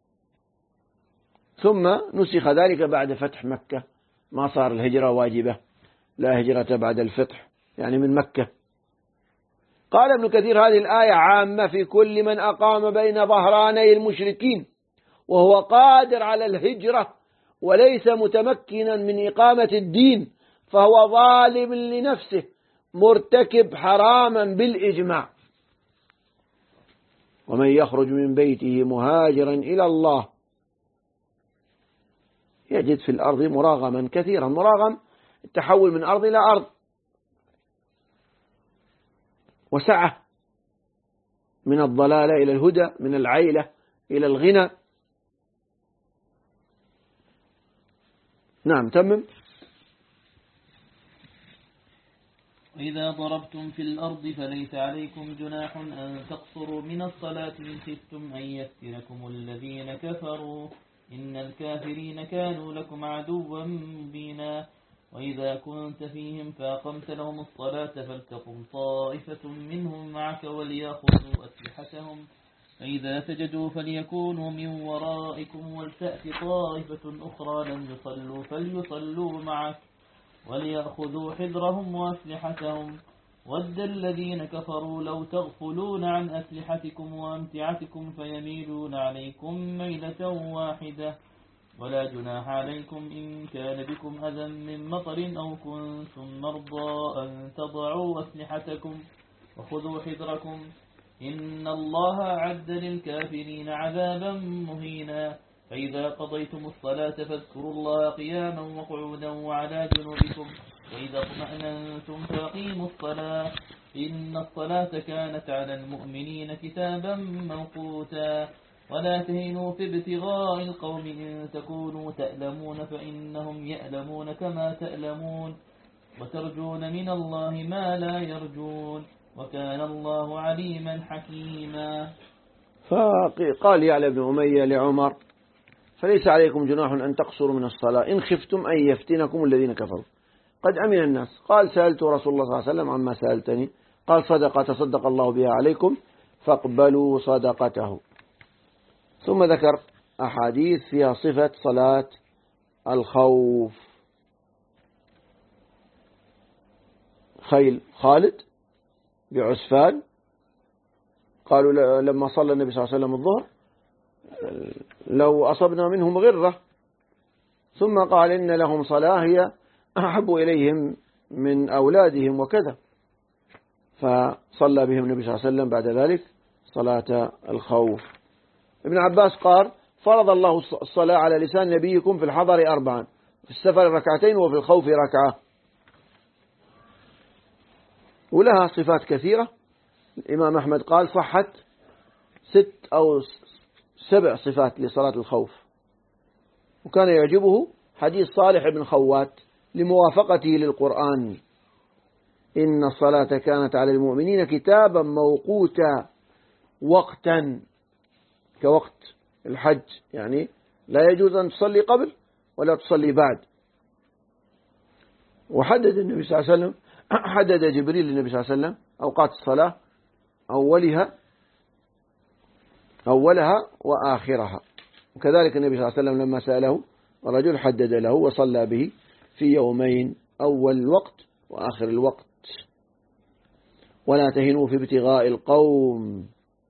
ثم نسخ ذلك بعد فتح مكة، ما صار الهجرة واجبة، لا هجرة بعد الفتح، يعني من مكة. قال ابن كثير: هذه الآية عامة في كل من أقام بين ظهراني المشركين وهو قادر على الهجرة وليس متمكنا من إقامة الدين، فهو ظالم لنفسه مرتكب حراما بالإجماع. ومن يخرج من بيته مهاجرا إلى الله يجد في الأرض مراغما كثيرا. مراغم التحول من أرض إلى أرض، وسعة من الضلالة إلى الهدى، من العيلة إلى الغنى. نعم، تمم. وإذا ضربتم في الأرض فليس عليكم جناح أن تقصروا من الصلاة إن خفتم أن يفتنكم الذين كفروا إن الكافرين كانوا لكم عدوا مبينا. وإذا كنت فيهم فأقمت لهم الصلاة فلتقم طائفة منهم معك وليأخذوا أسلحتهم، فإذا سجدوا فليكونوا من ورائكم ولتأت طائفة أخرى لم يصلوا فليصلوا معك وليأخذوا حذرهم وأسلحتهم. ود الذين كفروا لو تغفلون عن أسلحتكم وأمتعتكم فيميلون عليكم ميلة واحدة. ولا جناح عليكم إن كان بكم أذى من مطر أو كنتم مرضى أن تضعوا أسلحتكم وخذوا حذركم إن الله أعد للكافرين عذابا مهينا. فإذا قضيتم الصلاة فاذكروا الله قياما وقعودا وعلى جنوبكم، وإذا اطمأننتم فأقيموا الصلاة إن الصلاة كانت على المؤمنين كتابا موقوتا. ولا تهنوا في ابتغاء القوم إن تكونوا تألمون فإنهم يألمون كما تألمون وترجون من الله ما لا يرجون وكان الله عليما حكيما. فقال يعلى بن أمية لعمر: فليس عليكم جناح أن تقصروا من الصلاة إن خفتم أن يفتنكم الذين كفروا قد أمن الناس. قال: سألت رسول الله صلى الله عليه وسلم عما سألتني، قال: صدقة تصدق الله بها عليكم فاقبلوا صدقته. ثم ذكر أحاديث فيها صفة صلاة الخوف. خيل خالد بعسفان، قالوا لما صلى النبي صلى الله عليه وسلم الظهر لو أصبنا منهم غرة، ثم قال إن لهم صلاة هي أحب إليهم من أولادهم وكذا، فصلى بهم النبي صلى الله عليه وسلم بعد ذلك صلاة الخوف. ابن عباس قال فرض الله الصلاة على لسان نبيكم في الحضر 4، في السفر 2 وفي الخوف 1. ولها صفات كثيرة. الإمام أحمد قال صحت 6 أو 7 صفات لصلاة الخوف. وكان يعجبه حديث صالح بن خوات لموافقته للقرآن: إن الصلاة كانت على المؤمنين كتابا موقوتا، وقتا كوقت الحج، يعني لا يجوز أن تصلي قبل ولا تصلي بعد. وحدد النبي صلى الله عليه وسلم، حدد جبريل للنبي صلى الله عليه وسلم أوقات الصلاة: أولها وآخرها. وكذلك النبي صلى الله عليه وسلم لما سأله رجل حدد له وصلى به في يومين: أول الوقت وآخر الوقت. ولا تهنوا في ابتغاء القوم.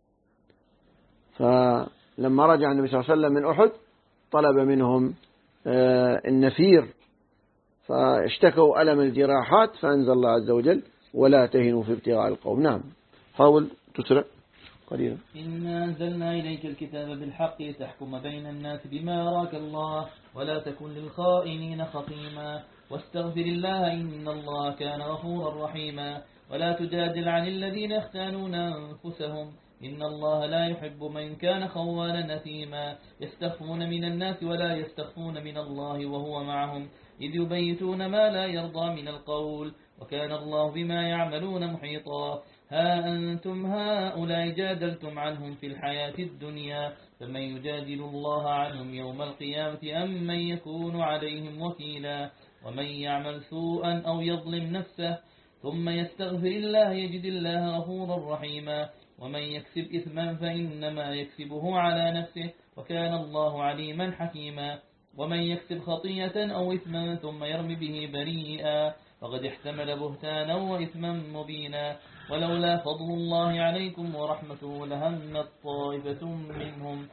فلما رجع النبي صلى الله عليه وسلم من أحد طلب منهم النفير، فاشتكوا ألم الجراحات، فأنزل الله عز وجل: ولا تهنوا في ابتغاء القوم. نعم، حاول تسرع قليلا. إنا أنزلنا إليك الكتاب بالحق لتحكم بين الناس بما أراك الله ولا تكن للخائنين خصيما واستغفر الله إن الله كان غفورا رحيما ولا تجادل عن الذين يختانون أنفسهم إن الله لا يحب من كان خوانا نثيما يستخفون من الناس ولا يستخفون من الله وهو معهم إذ يبيتون ما لا يرضى من القول وكان الله بما يعملون محيطا ها أنتم هؤلاء جادلتم عنهم في الحياة الدنيا فمن يجادل الله عنهم يوم القيامة أم من يكون عليهم وكيلا ومن يعمل سوءا أو يظلم نفسه ثم يستغفر الله يجد الله غفورا رحيما ومن يكسب إثما فإنما يكسبه على نفسه وكان الله عليما حكيما ومن يكسب خطيئة أو إثما ثم يرمي به بريئا فقد احتمل بهتانا وإثما مبينا ولولا فضل الله عليكم ورحمته لهمت طائفة منهم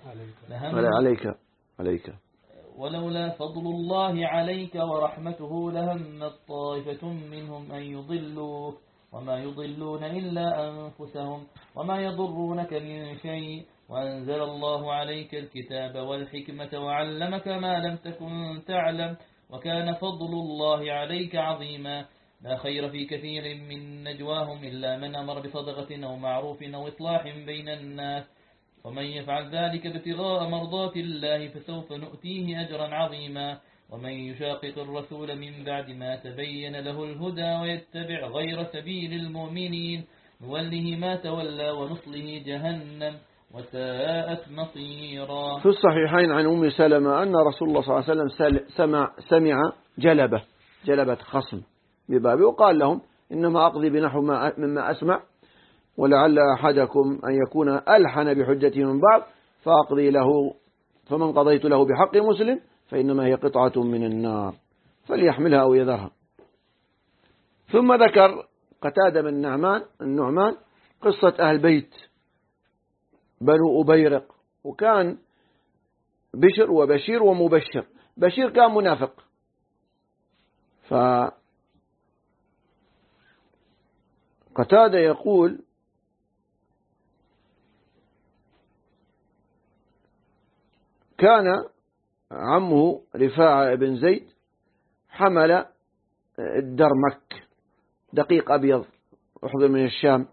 ولولا فضل الله عليك ورحمته لهمت طائفة منهم أن يضلوك وما يضلون إلا أنفسهم وما يضرونك من شيء وأنزل الله عليك الكتاب والحكمة وعلمك ما لم تكن تعلم وكان فضل الله عليك عظيما لا خير في كثير من نجواهم إلا من أمر بصدقة أو معروف أو إصلاح بين الناس ومن يفعل ذلك ابتغاء مرضات الله فسوف نؤتيه أجرا عظيما ومن يشاقق الرسول من بعد ما تبين له الهدى ويتبع غير سبيل المؤمنين نوله ما تولى ونصله جهنم وساءت مصيرا. في الصحيحين عن أم سلمة أن رسول الله صلى الله عليه وسلم سمع جلبة خصم ببابه وقال لهم إنما أقضي بنحو مما أسمع ولعل أحدكم أن يكون ألحن بحجته من بعض فأقضي له فمن قضيت له بحق مسلم فإنما هي قطعة من النار فليحملها أو يذرها. ثم ذكر قتادة بن النعمان قصة أهل بيت بنو أبيرق وكان بشر وبشير ومبشر. بشير كان منافق فقتادة يقول كان عمه رفاعة بن زيد حمل الدرمك دقيق أبيض أحضر من الشام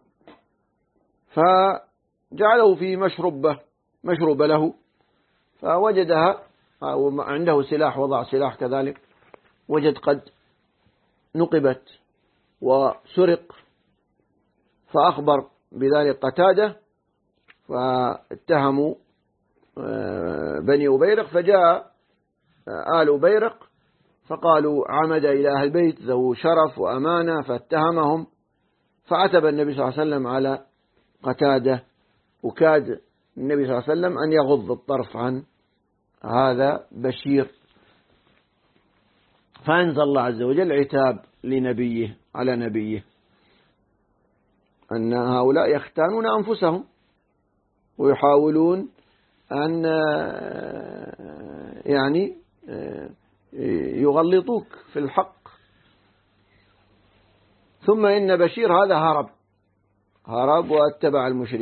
فجعله في مشربة له فوجدها عنده سلاح وضع سلاح كذلك وجد قد نقبت وسرق فأخبر بذلك قتادة فاتهموا بني أبيرق فجاء آل أبيرق فقالوا عمد إلى أهل بيت ذو شرف وأمانة فاتهمهم فعتب النبي صلى الله عليه وسلم على قتادة وكاد النبي صلى الله عليه وسلم أن يغض الطرف عن هذا بشير فأنزل الله عز وجل عتاب لنبيه على نبيه أن هؤلاء يختانون أنفسهم ويحاولون أن يعني يغلطوك في الحق. ثم إن بشير هذا هرب واتبع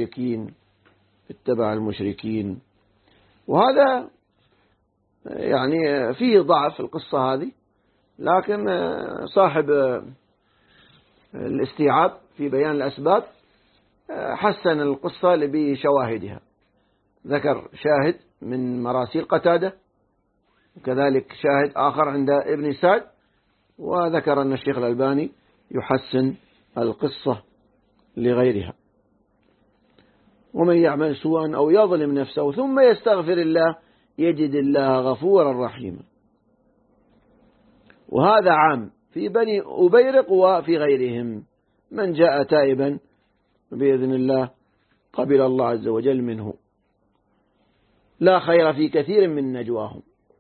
المشركين وهذا يعني فيه ضعف في القصة هذه، لكن صاحب الاستيعاب في بيان الأسباب حسن القصة بشواهدها، ذكر شاهد من مراسيل قتادة وكذلك شاهد آخر عند ابن سعد، وذكر أن الشيخ الألباني يحسن القصة لغيرها. ومن يعمل سوءا أو يظلم نفسه ثم يستغفر الله يجد الله غفورا رحيما. وهذا عام في بني أبيرق وفي غيرهم، من جاء تائبا بإذن الله قبل الله عز وجل منه. لا خير في كثير من نجواهم.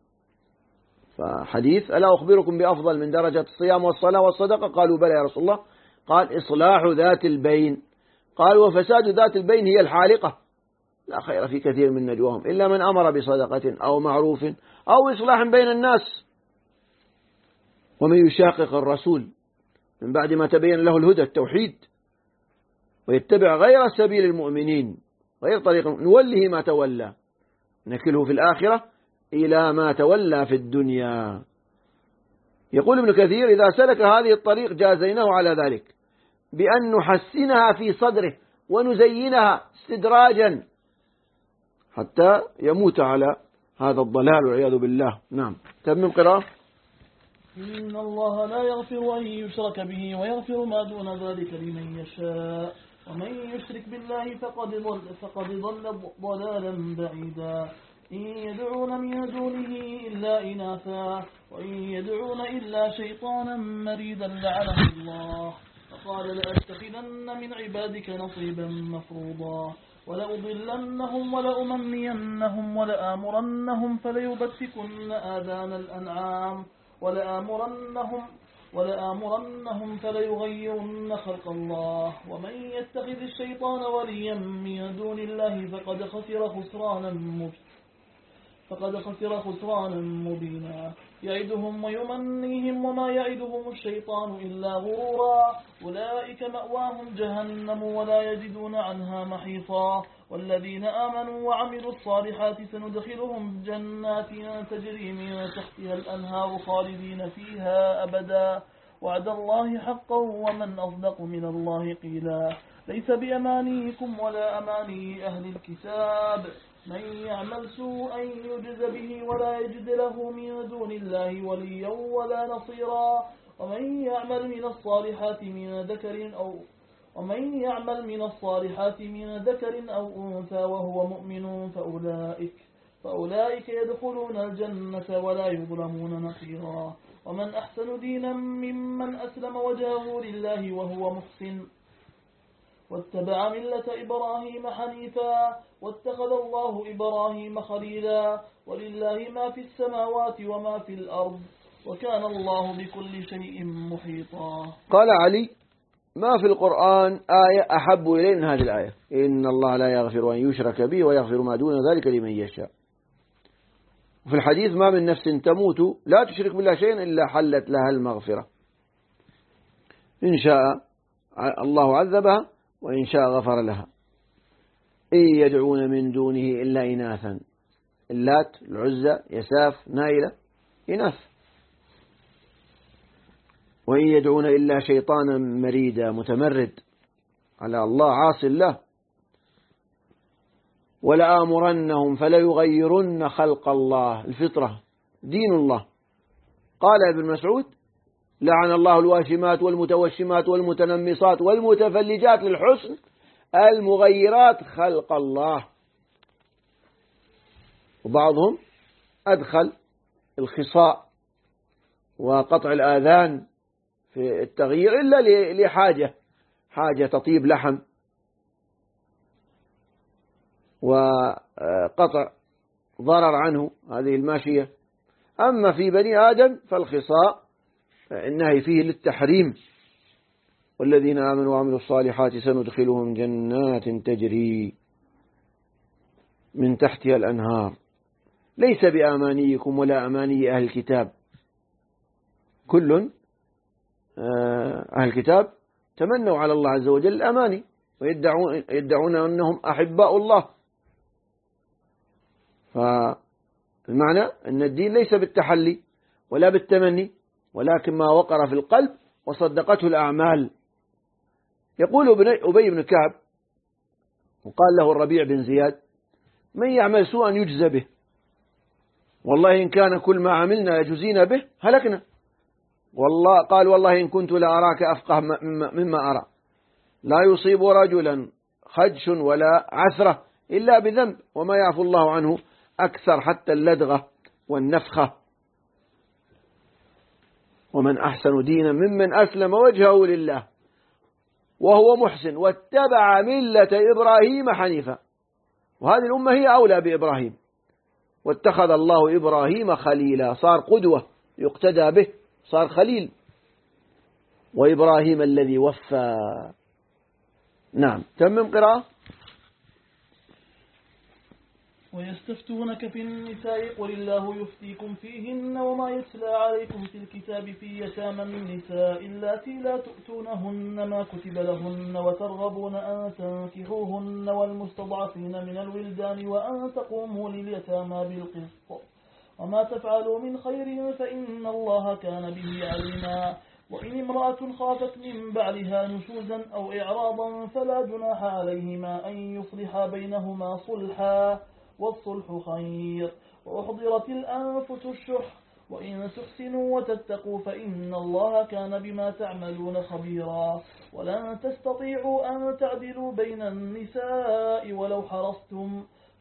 فحديث ألا أخبركم بأفضل من درجة الصيام والصلاة والصدقة؟ قالوا بلى يا رسول الله. قال إصلاح ذات البين. قال وفساد ذات البين هي الحالقة. لا خير في كثير من نجواهم إلا من أمر بصدقة أو معروف أو إصلاح بين الناس. ومن يشاقق الرسول من بعد ما تبين له الهدى التوحيد ويتبع غير سبيل المؤمنين غير طريق نوله ما تولى نكله في الآخرة إلى ما تولى في الدنيا. يقول ابن كثير إذا سلك هذه الطريق جازيناه على ذلك بأن نحسنها في صدره ونزينها استدراجا حتى يموت على هذا الضلال والعياذ بالله. نعم، تمام قراءة. إن الله لا يغفر أن يشرك به ويغفر ما دون ذلك لمن يشاء ومن يشرك بالله فقد ضل ضلالا بعيدا. إن يدعون من دونه إلا إناثا وإن يدعون إلا شيطانا مريدا لعنه الله. فقال لأتخذن من عبادك نصيبا مفروضا ولأضلنهم ولأمنينهم ولآمرنهم فليبتكن آذان الأنعام ولآمرنهم فليغيرن خلق الله. ومن يتخذ الشيطان وليا من دون الله فقد خسر خسرانا مبينا. يعدهم ويمنيهم وما يعدهم الشيطان إلا غرورا. أولئك مأواهم جهنم ولا يجدون عنها محيطا. والذين آمنوا وعملوا الصالحات سندخلهم جنات تجري من تحتها الأنهار خالدين فيها أبدا وعد الله حقا ومن أصدق من الله قيلا. ليس بأمانيكم ولا أماني أهل الكتاب من يعمل سوءا يجز به ولا يجد له من دون الله وليا ولا نصيرا. ومن يعمل من الصالحات من ذكر أو أنثى وهو مؤمن فأولئك يدخلون الجنة ولا يظلمون نقيرا. ومن أحسن دينا ممن أسلم وجهه لله وهو محسن واتبع ملة إبراهيم حنيفا واتخذ الله إبراهيم خليلا. ولله ما في السماوات وما في الأرض وكان الله بكل شيء محيطا. قال علي ما في القرآن آية أحب إليه من هذه الآية إن الله لا يغفر أن يشرك به ويغفر ما دون ذلك لمن يشاء. وفي الحديث ما من نفس تموت لا تشرك بالله شيئا إلا حلت لها المغفرة. إن شاء الله عذبها وإن شاء غفر لها. إن يدعون من دونه إلا إناثا. اللات العزة يساف نائلة إناث. وإن يدعون إلا شيطانا مريدا متمرد على الله عاصي الله. ولآمرنهم فليغيرن خلق الله الفطرة دين الله. قال ابن مسعود لعن الله الواشمات والمتوشمات والمتنمصات والمتفلجات للحسن المغيرات خلق الله. وبعضهم أدخل الخصاء وقطع الآذان في التغيير إلا حاجة تطيب لحم وقطع ضرر عنه هذه الماشية. أما في بني آدم فالخصاء النهي فيه للتحريم. والذين آمنوا وعملوا الصالحات سندخلهم جنات تجري من تحتها الأنهار ليس بآمانيكم ولا أماني أهل الكتاب. كل أهل الكتاب تمنوا على الله عز وجل الأماني ويدعون أنهم أحباء الله. فالمعنى أن الدين ليس بالتحلي ولا بالتمني، ولكن ما وقر في القلب وصدقته الأعمال. يقول أبي بن كعب وقال له الربيع بن زياد: من يعمل سوءا يجزى به، والله إن كان كل ما عملنا يجزينا به هلكنا. قال: والله إن كنت لأراك أفقه مما أرى، لا يصيب رجلا خدش ولا عثرة إلا بذنب، وما يعفو الله عنه أكثر حتى اللدغة والنفخة. ومن أحسن دينا ممن أسلم وجهه لله وهو محسن واتبع ملة إبراهيم حنيفا. وهذه الأمة هي أولى بإبراهيم. واتخذ الله إبراهيم خليلا، صار قدوة يقتدى به، صار خليل. وإبراهيم الذي وفى. نعم، تمم قراءة. ويستفتونك في النساء قل الله يفتيكم فيهن وما يتلى عليكم في الكتاب في يتامى النساء اللاتي لا تؤتونهن ما كتب لهن وترغبون أن تنكحوهن والمستضعفين من الولدان وأن تقوموا لليتامى بالقسط وما تفعلوا من خير فإن الله كان به عليما. وإن امرأة خافت من بعلها نشوزا أو إعراضا فلا جناح عليهما أن يصلحا بينهما صلحا والصلح خير. وأحضرت الأنفس الشح وإن تحسنوا وتتقوا فإن الله كان بما تعملون خبيرا. ولن تستطيعوا أن تعدلوا بين النساء ولو حرصتم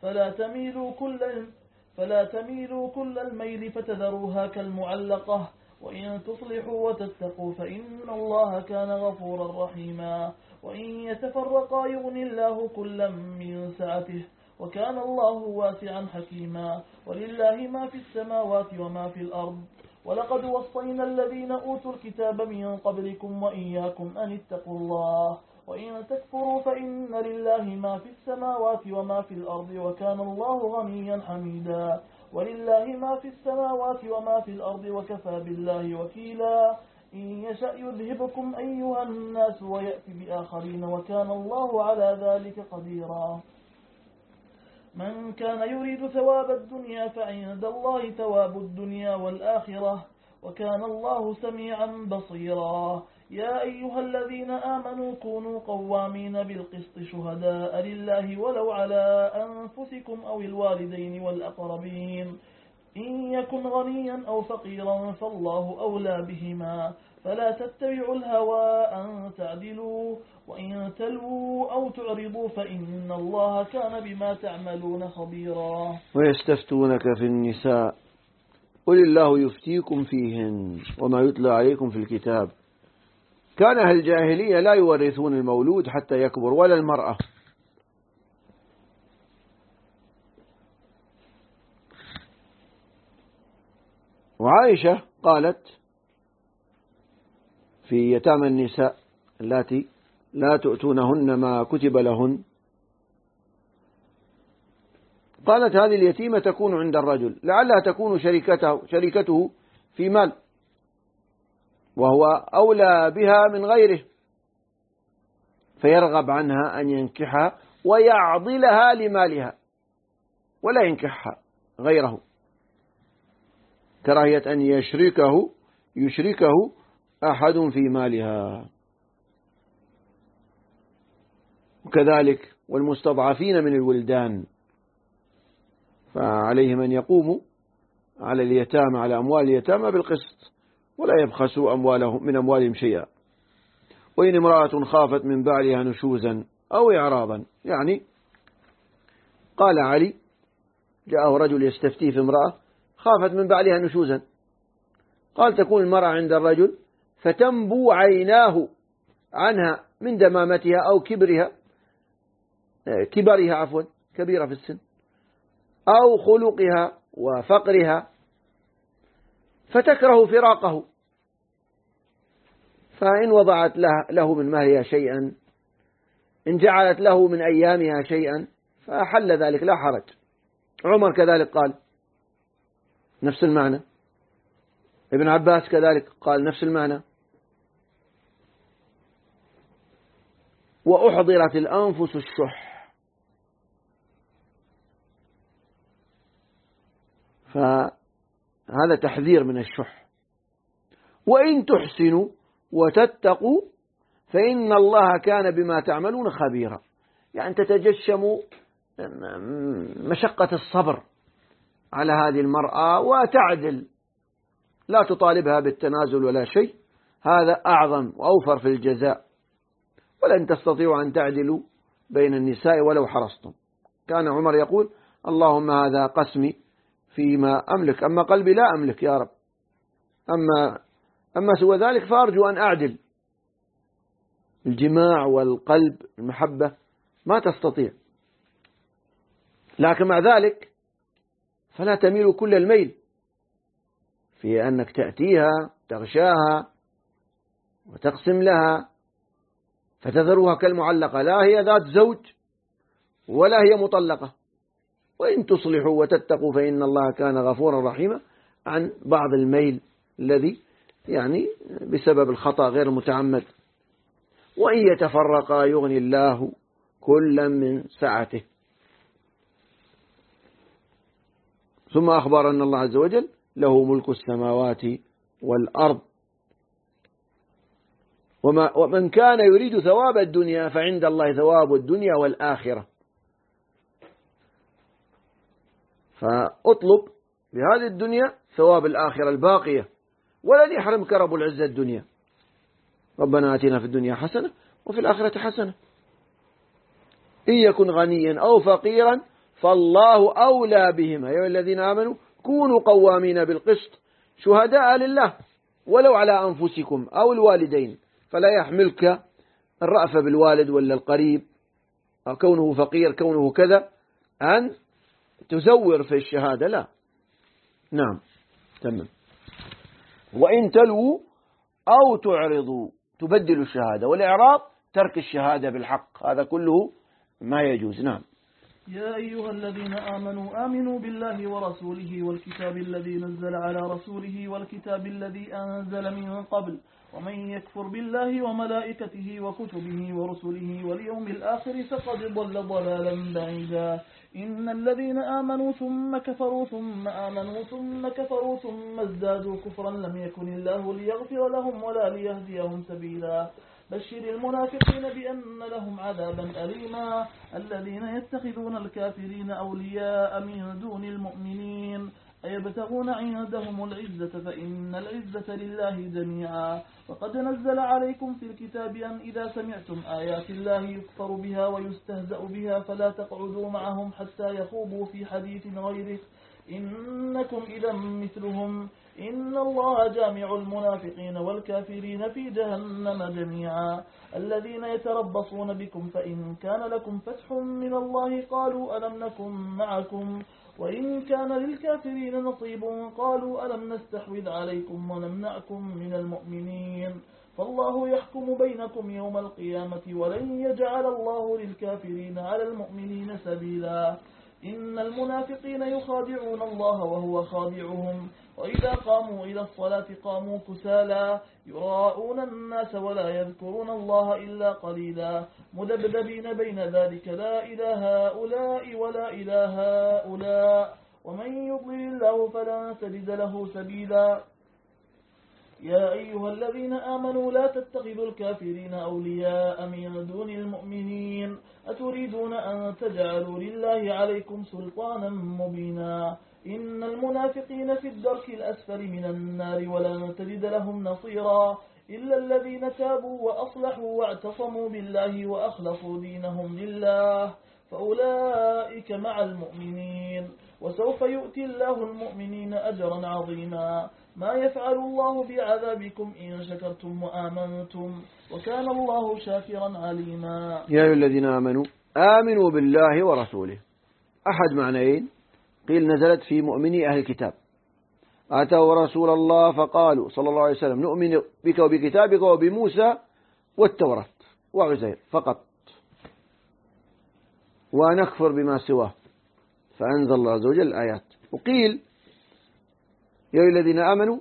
فلا تميلوا كل الميل فتذروها كالمعلقة. وإن تصلحوا وتتقوا فإن الله كان غفورا رحيما. وإن يتفرقا يغني الله كلا من سعته وكان الله واسعا حكيما. ولله ما في السماوات وما في الأرض. ولقد وصينا الذين أوتوا الكتاب من قبلكم وإياكم أن اتقوا الله. وإن تكفروا فإن لله ما في السماوات وما في الأرض وكان الله غنيا حميدا. ولله ما في السماوات وما في الأرض وكفى بالله وكيلا. إن يشأ يذهبكم أيها الناس ويأتي بآخرين وكان الله على ذلك قديرا. من كان يريد ثواب الدنيا فعند الله ثواب الدنيا والآخرة وكان الله سميعا بصيرا. يا أيها الذين آمنوا كونوا قوامين بالقسط شهداء لله ولو على أنفسكم أو الوالدين والأقربين إن يكن غنيا أو فقيرا فالله أولى بهما فلا تتبعوا الهوى أن تعدلوا وإن تلووا أو تعرضوا فإن الله كان بما تعملون خبيرا. ويستفتونك في النساء قل الله يفتيكم فيهن وما يتلى عليكم في الكتاب. كان أهل الجاهلية لا يورثون المولود حتى يكبر ولا المرأة. وعائشة قالت في يتامى النساء التي لا تؤتونهن ما كتب لهن، قالت هذه اليتيمة تكون عند الرجل لعلها تكون شريكته في مال وهو أولى بها من غيره فيرغب عنها أن ينكحها ويعضلها لمالها ولا ينكحها غيره كراهية أن يشركه أحد في مالها. وكذلك والمستضعفين من الولدان فعليهم أن يقوموا على اليتامى على أموال اليتامى بالقسط ولا يبخسوا من أموالهم شيئا. وإن امرأة خافت من بعلها نشوزا أو إعراضا، يعني قال علي جاءه رجل يستفتيه في امرأة خافت من بعلها نشوزا، قال تكون المرأة عند الرجل فتنبو عيناه عنها من دمامتها أو كبرها كبيرة في السن أو خلقها وفقرها فتكره فراقه فإن وضعت له من مهرها شيئا، إن جعلت له من أيامها شيئا فحل ذلك لا حرج. عمر كذلك قال نفس المعنى، ابن عباس كذلك قال نفس المعنى. وأحضرت الأنفس الشح، فهذا تحذير من الشح. وإن تحسنوا وتتقوا فإن الله كان بما تعملون خبيرا، يعني تتجشموا مشقة الصبر على هذه المرأة وتعدل، لا تطالبها بالتنازل ولا شيء، هذا أعظم وأوفر في الجزاء. ولن تستطيعوا أن تعدلوا بين النساء ولو حرصتم. كان عمر يقول اللهم هذا قسمي فيما أملك، أما قلبي لا أملك يا رب، أما سوى ذلك فأرجو أن أعدل. الجماع والقلب المحبة ما تستطيع، لكن مع ذلك فلا تميل كل الميل في أنك تأتيها تغشاها وتقسم لها فتذرها كالمعلقة، لا هي ذات زوج ولا هي مطلقة. وإن تصلحوا وتتقوا فإن الله كان غفورا رحيما، عن بعض الميل الذي يعني بسبب الخطأ غير المتعمد. وإن يتفرقا يغني الله كلا من سعته. ثم أخبر أن الله عز وجل له ملك السماوات والأرض، ومن كان يريد ثواب الدنيا فعند الله ثواب الدنيا والآخرة. فأطلب بهذه الدنيا ثواب الآخرة الباقية، ولن يحرمك رب العزة الدنيا. ربنا آتنا في الدنيا حسنة وفي الآخرة حسنة. إن يكن غنيا أو فقيرا فالله أولى بهما. يا الذين آمنوا كونوا قوامين بالقسط شهداء لله ولو على أنفسكم أو الوالدين. فلا يحملك الرأفة بالوالد ولا القريب، أو كونه فقير كونه كذا، أن تزور في الشهادة، لا. نعم تمام. وإن تلووا أو تعرضوا تبدل الشهادة، والإعراض ترك الشهادة بالحق، هذا كله ما يجوز. نعم. يا أيها الذين آمنوا بالله ورسوله والكتاب الذي نزل على رسوله والكتاب الذي أنزل من قبل، ومن يكفر بالله وملائكته وكتبه ورسله واليوم الآخر فقد ضل ضلالا بعيدا. إن الذين آمنوا ثم كفروا ثم آمنوا ثم كفروا ثم ازدادوا كفرا لم يكن الله ليغفر لهم ولا ليهديهم سبيلا. بشر المنافقين بأن لهم عذابا أليما. الذين يتخذون الكافرين أولياء من دون المؤمنين أيبتغون عندهم العزة فإن العزة لله جميعا. وقد نزل عليكم في الكتاب أن إذا سمعتم آيات الله يكفر بها ويستهزأ بها فلا تقعدوا معهم حتى يخوضوا في حديث غيره إنكم إذا مثلهم. إن الله جامع المنافقين والكافرين في جهنم جميعا. الذين يتربصون بكم فإن كان لكم فتح من الله قالوا ألم نكن معكم، وإن كان للكافرين نصيب قالوا ألم نستحوذ عليكم ونمنعكم من المؤمنين. فالله يحكم بينكم يوم القيامة ولن يجعل الله للكافرين على المؤمنين سبيلا. إن المنافقين يخادعون الله وهو خادعهم، وإذا قاموا إلى الصلاة قاموا كسالا يراءون الناس ولا يذكرون الله إلا قليلا مذبذبين بين ذلك لا إلى هؤلاء ولا إلى هؤلاء ومن يضلل الله فلن تجد له سبيلا. يا أيها الذين آمنوا لا تتخذوا الكافرين أولياء من دون المؤمنين أتريدون أن تجعلوا لله عليكم سلطانا مبينا. إن المنافقين في الدرك الأسفل من النار ولن تجد لهم نصيرا إلا الذين تابوا وأصلحوا واعتصموا بالله وأخلصوا دينهم لله فأولئك مع المؤمنين وسوف يؤتي الله المؤمنين أجرا عظيما. ما يفعل الله بعذابكم إن شكرتم وآمنتم وكان الله شاكرا عليما. يا أيها الذين آمنوا بالله ورسوله. أحد معنيين، قيل نزلت في مؤمني أهل الكتاب، أتوا رسول الله فقالوا صلى الله عليه وسلم نؤمن بك وبكتابك وبموسى والتوراة وعزير فقط ونكفر بما سواه. فأنزل الله عز وجل الآيات. وقيل يا أيها الذين آمنوا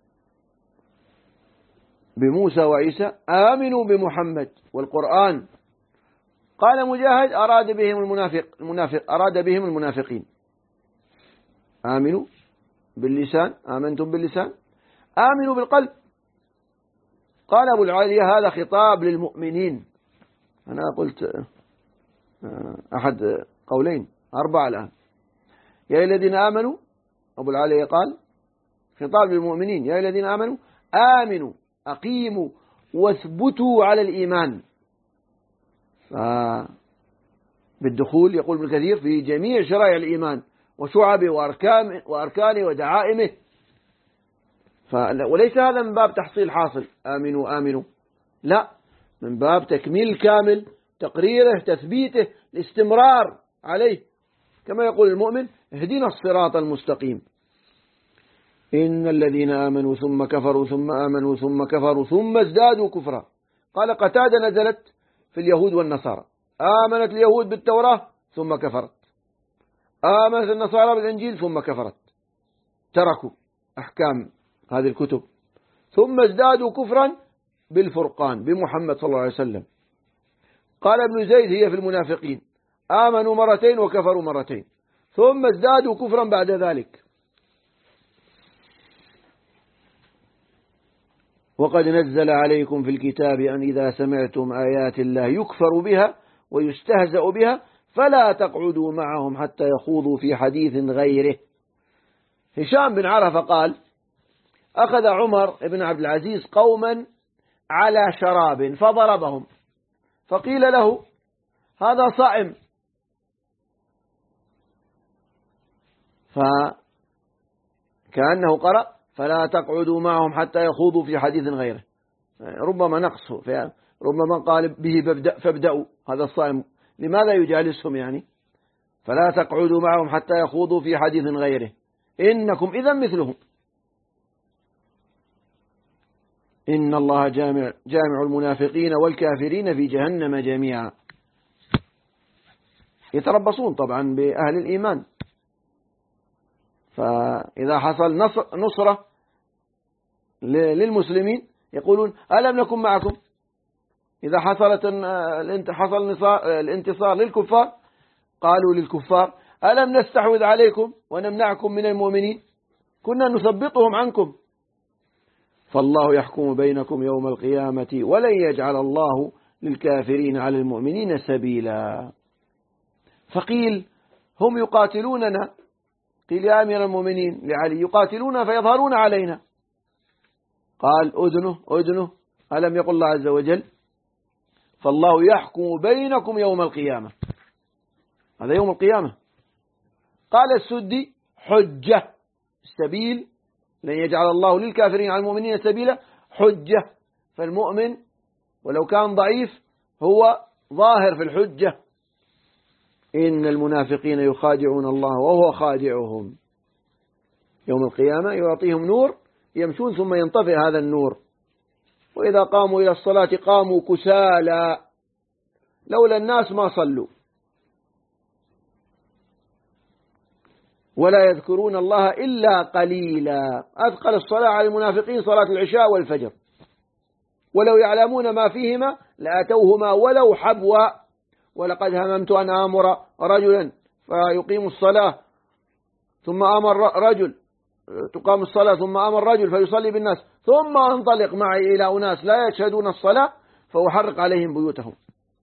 بموسى وعيسى آمنوا بمحمد والقرآن. قال مجاهد أراد بهم المنافقين. آمنوا باللسان، آمنتم باللسان، آمنوا بالقلب. قال أبو العالية هذا خطاب للمؤمنين. أنا قلت أحد قولين 4 الآن. يا أيها الذين آمنوا، أبو العالية قال خطاب للمؤمنين، يا أيها الذين آمنوا آمنوا أقيموا واثبتوا على الإيمان. بالدخول يقول ابن كثير في جميع شرائع الإيمان وشعبه وأركانه ودعائمه. وليس هذا من باب تحصيل حاصل آمنوا، لا، من باب تكميل كامل، تقريره، تثبيته، الاستمرار عليه، كما يقول المؤمن اهدنا الصراط المستقيم. إن الذين آمنوا ثم كفروا ثم آمنوا ثم كفروا ثم ازدادوا كفرا. قال قتادة نزلت في اليهود والنصارى. آمنت اليهود بالتوراة ثم كفرت، آمنت النصارى بالإنجيل ثم كفرت، تركوا أحكام هذه الكتب، ثم ازدادوا كفرا بالفرقان بمحمد صلى الله عليه وسلم. قال ابن زيد هي في المنافقين، آمنوا مرتين وكفروا مرتين، ثم ازدادوا كفرا بعد ذلك. وقد نزل عليكم في الكتاب أن إذا سمعتم آيات الله يكفر بها ويستهزأ بها فلا تقعدوا معهم حتى يخوضوا في حديث غيره. هشام بن عرفة قال أخذ عمر بن عبد العزيز قوما على شراب فضربهم، فقيل له هذا صائم، فكأنه قرأ فلا تقعدوا معهم حتى يخوضوا في حديث غيره، ربما نقصه، ربما قال به فابدأوا، هذا الصائم لماذا يجالسهم يعني؟ فلا تقعدوا معهم حتى يخوضوا في حديث غيره إنكم إذا مثلهم. إن الله جامع المنافقين والكافرين في جهنم جميعا. يتربصون طبعا بأهل الإيمان، فإذا حصل نصرة للمسلمين يقولون ألم نكن معكم؟ إذا حصل الانتصار للكفار قالوا للكفار ألم نستحوذ عليكم ونمنعكم من المؤمنين؟ كنا نثبطهم عنكم. فالله يحكم بينكم يوم القيامة ولن يجعل الله للكافرين على المؤمنين سبيلا. فقيل هم يقاتلوننا، قيل يا أمير المؤمنين لعلي يقاتلون فيظهرون علينا، قال أذنه ألم يقل الله عز وجل فالله يحكم بينكم يوم القيامة، هذا يوم القيامة. قال السدي حجة، السبيل لن يجعل الله للكافرين على المؤمنين سبيلا حجة، فالمؤمن ولو كان ضعيف هو ظاهر في الحجة. إن المنافقين يخادعون الله وهو خادعهم. يوم القيامة يعطيهم نور يمشون ثم ينطفئ هذا النور. وإذا قاموا إلى الصلاة قاموا كسالى لولا الناس ما صلوا، ولا يذكرون الله إلا قليلا. أثقل الصلاة على المنافقين صلاة العشاء والفجر، ولو يعلمون ما فيهما لأتوهما ولو حبوا. ولقد هممت أن آمر رجلا فيقيم الصلاة ثم أمر رجل تقام الصلاة ثم أمر رجل فيصلي بالناس ثم أنطلق معي إلى أناس لا يشهدون الصلاة فأحرق عليهم بيوتهم.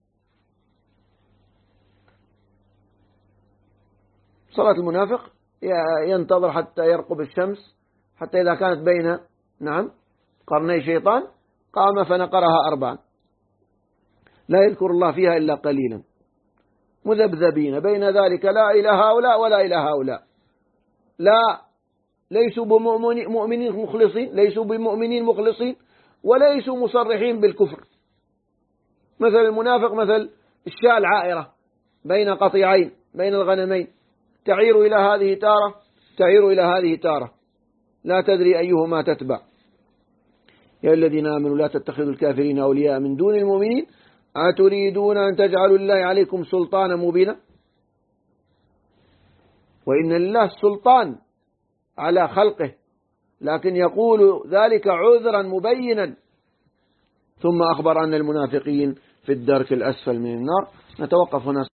صلاة المنافق ينتظر حتى يرقب الشمس، حتى إذا كانت بين قرني شيطان قام فنقرها 4، لا يذكر الله فيها إلا قليلا، مذبذبين بين ذلك لا إلى هؤلاء ولا إلى هؤلاء، لا ليسوا بمؤمنين مخلصين، ليسوا بمؤمنين مخلصين، وليسوا مصرحين بالكفر. مثل المنافق مثل الشاة العائرة بين قطيعين بين الغنمين، تعير إلى هذه تارة تعير إلى هذه تارة، لا تدري أيهما تتبع. يا الذين آمنوا لا تتخذوا الكافرين أولياء من دون المؤمنين أتريدون أن تجعلوا الله عليكم سلطانا مبينا. وإن لله السلطان على خلقه، لكن يقول ذلك عذرا مبينا. ثم أخبر أن المنافقين في الدرك الأسفل من النار. نتوقف هنا.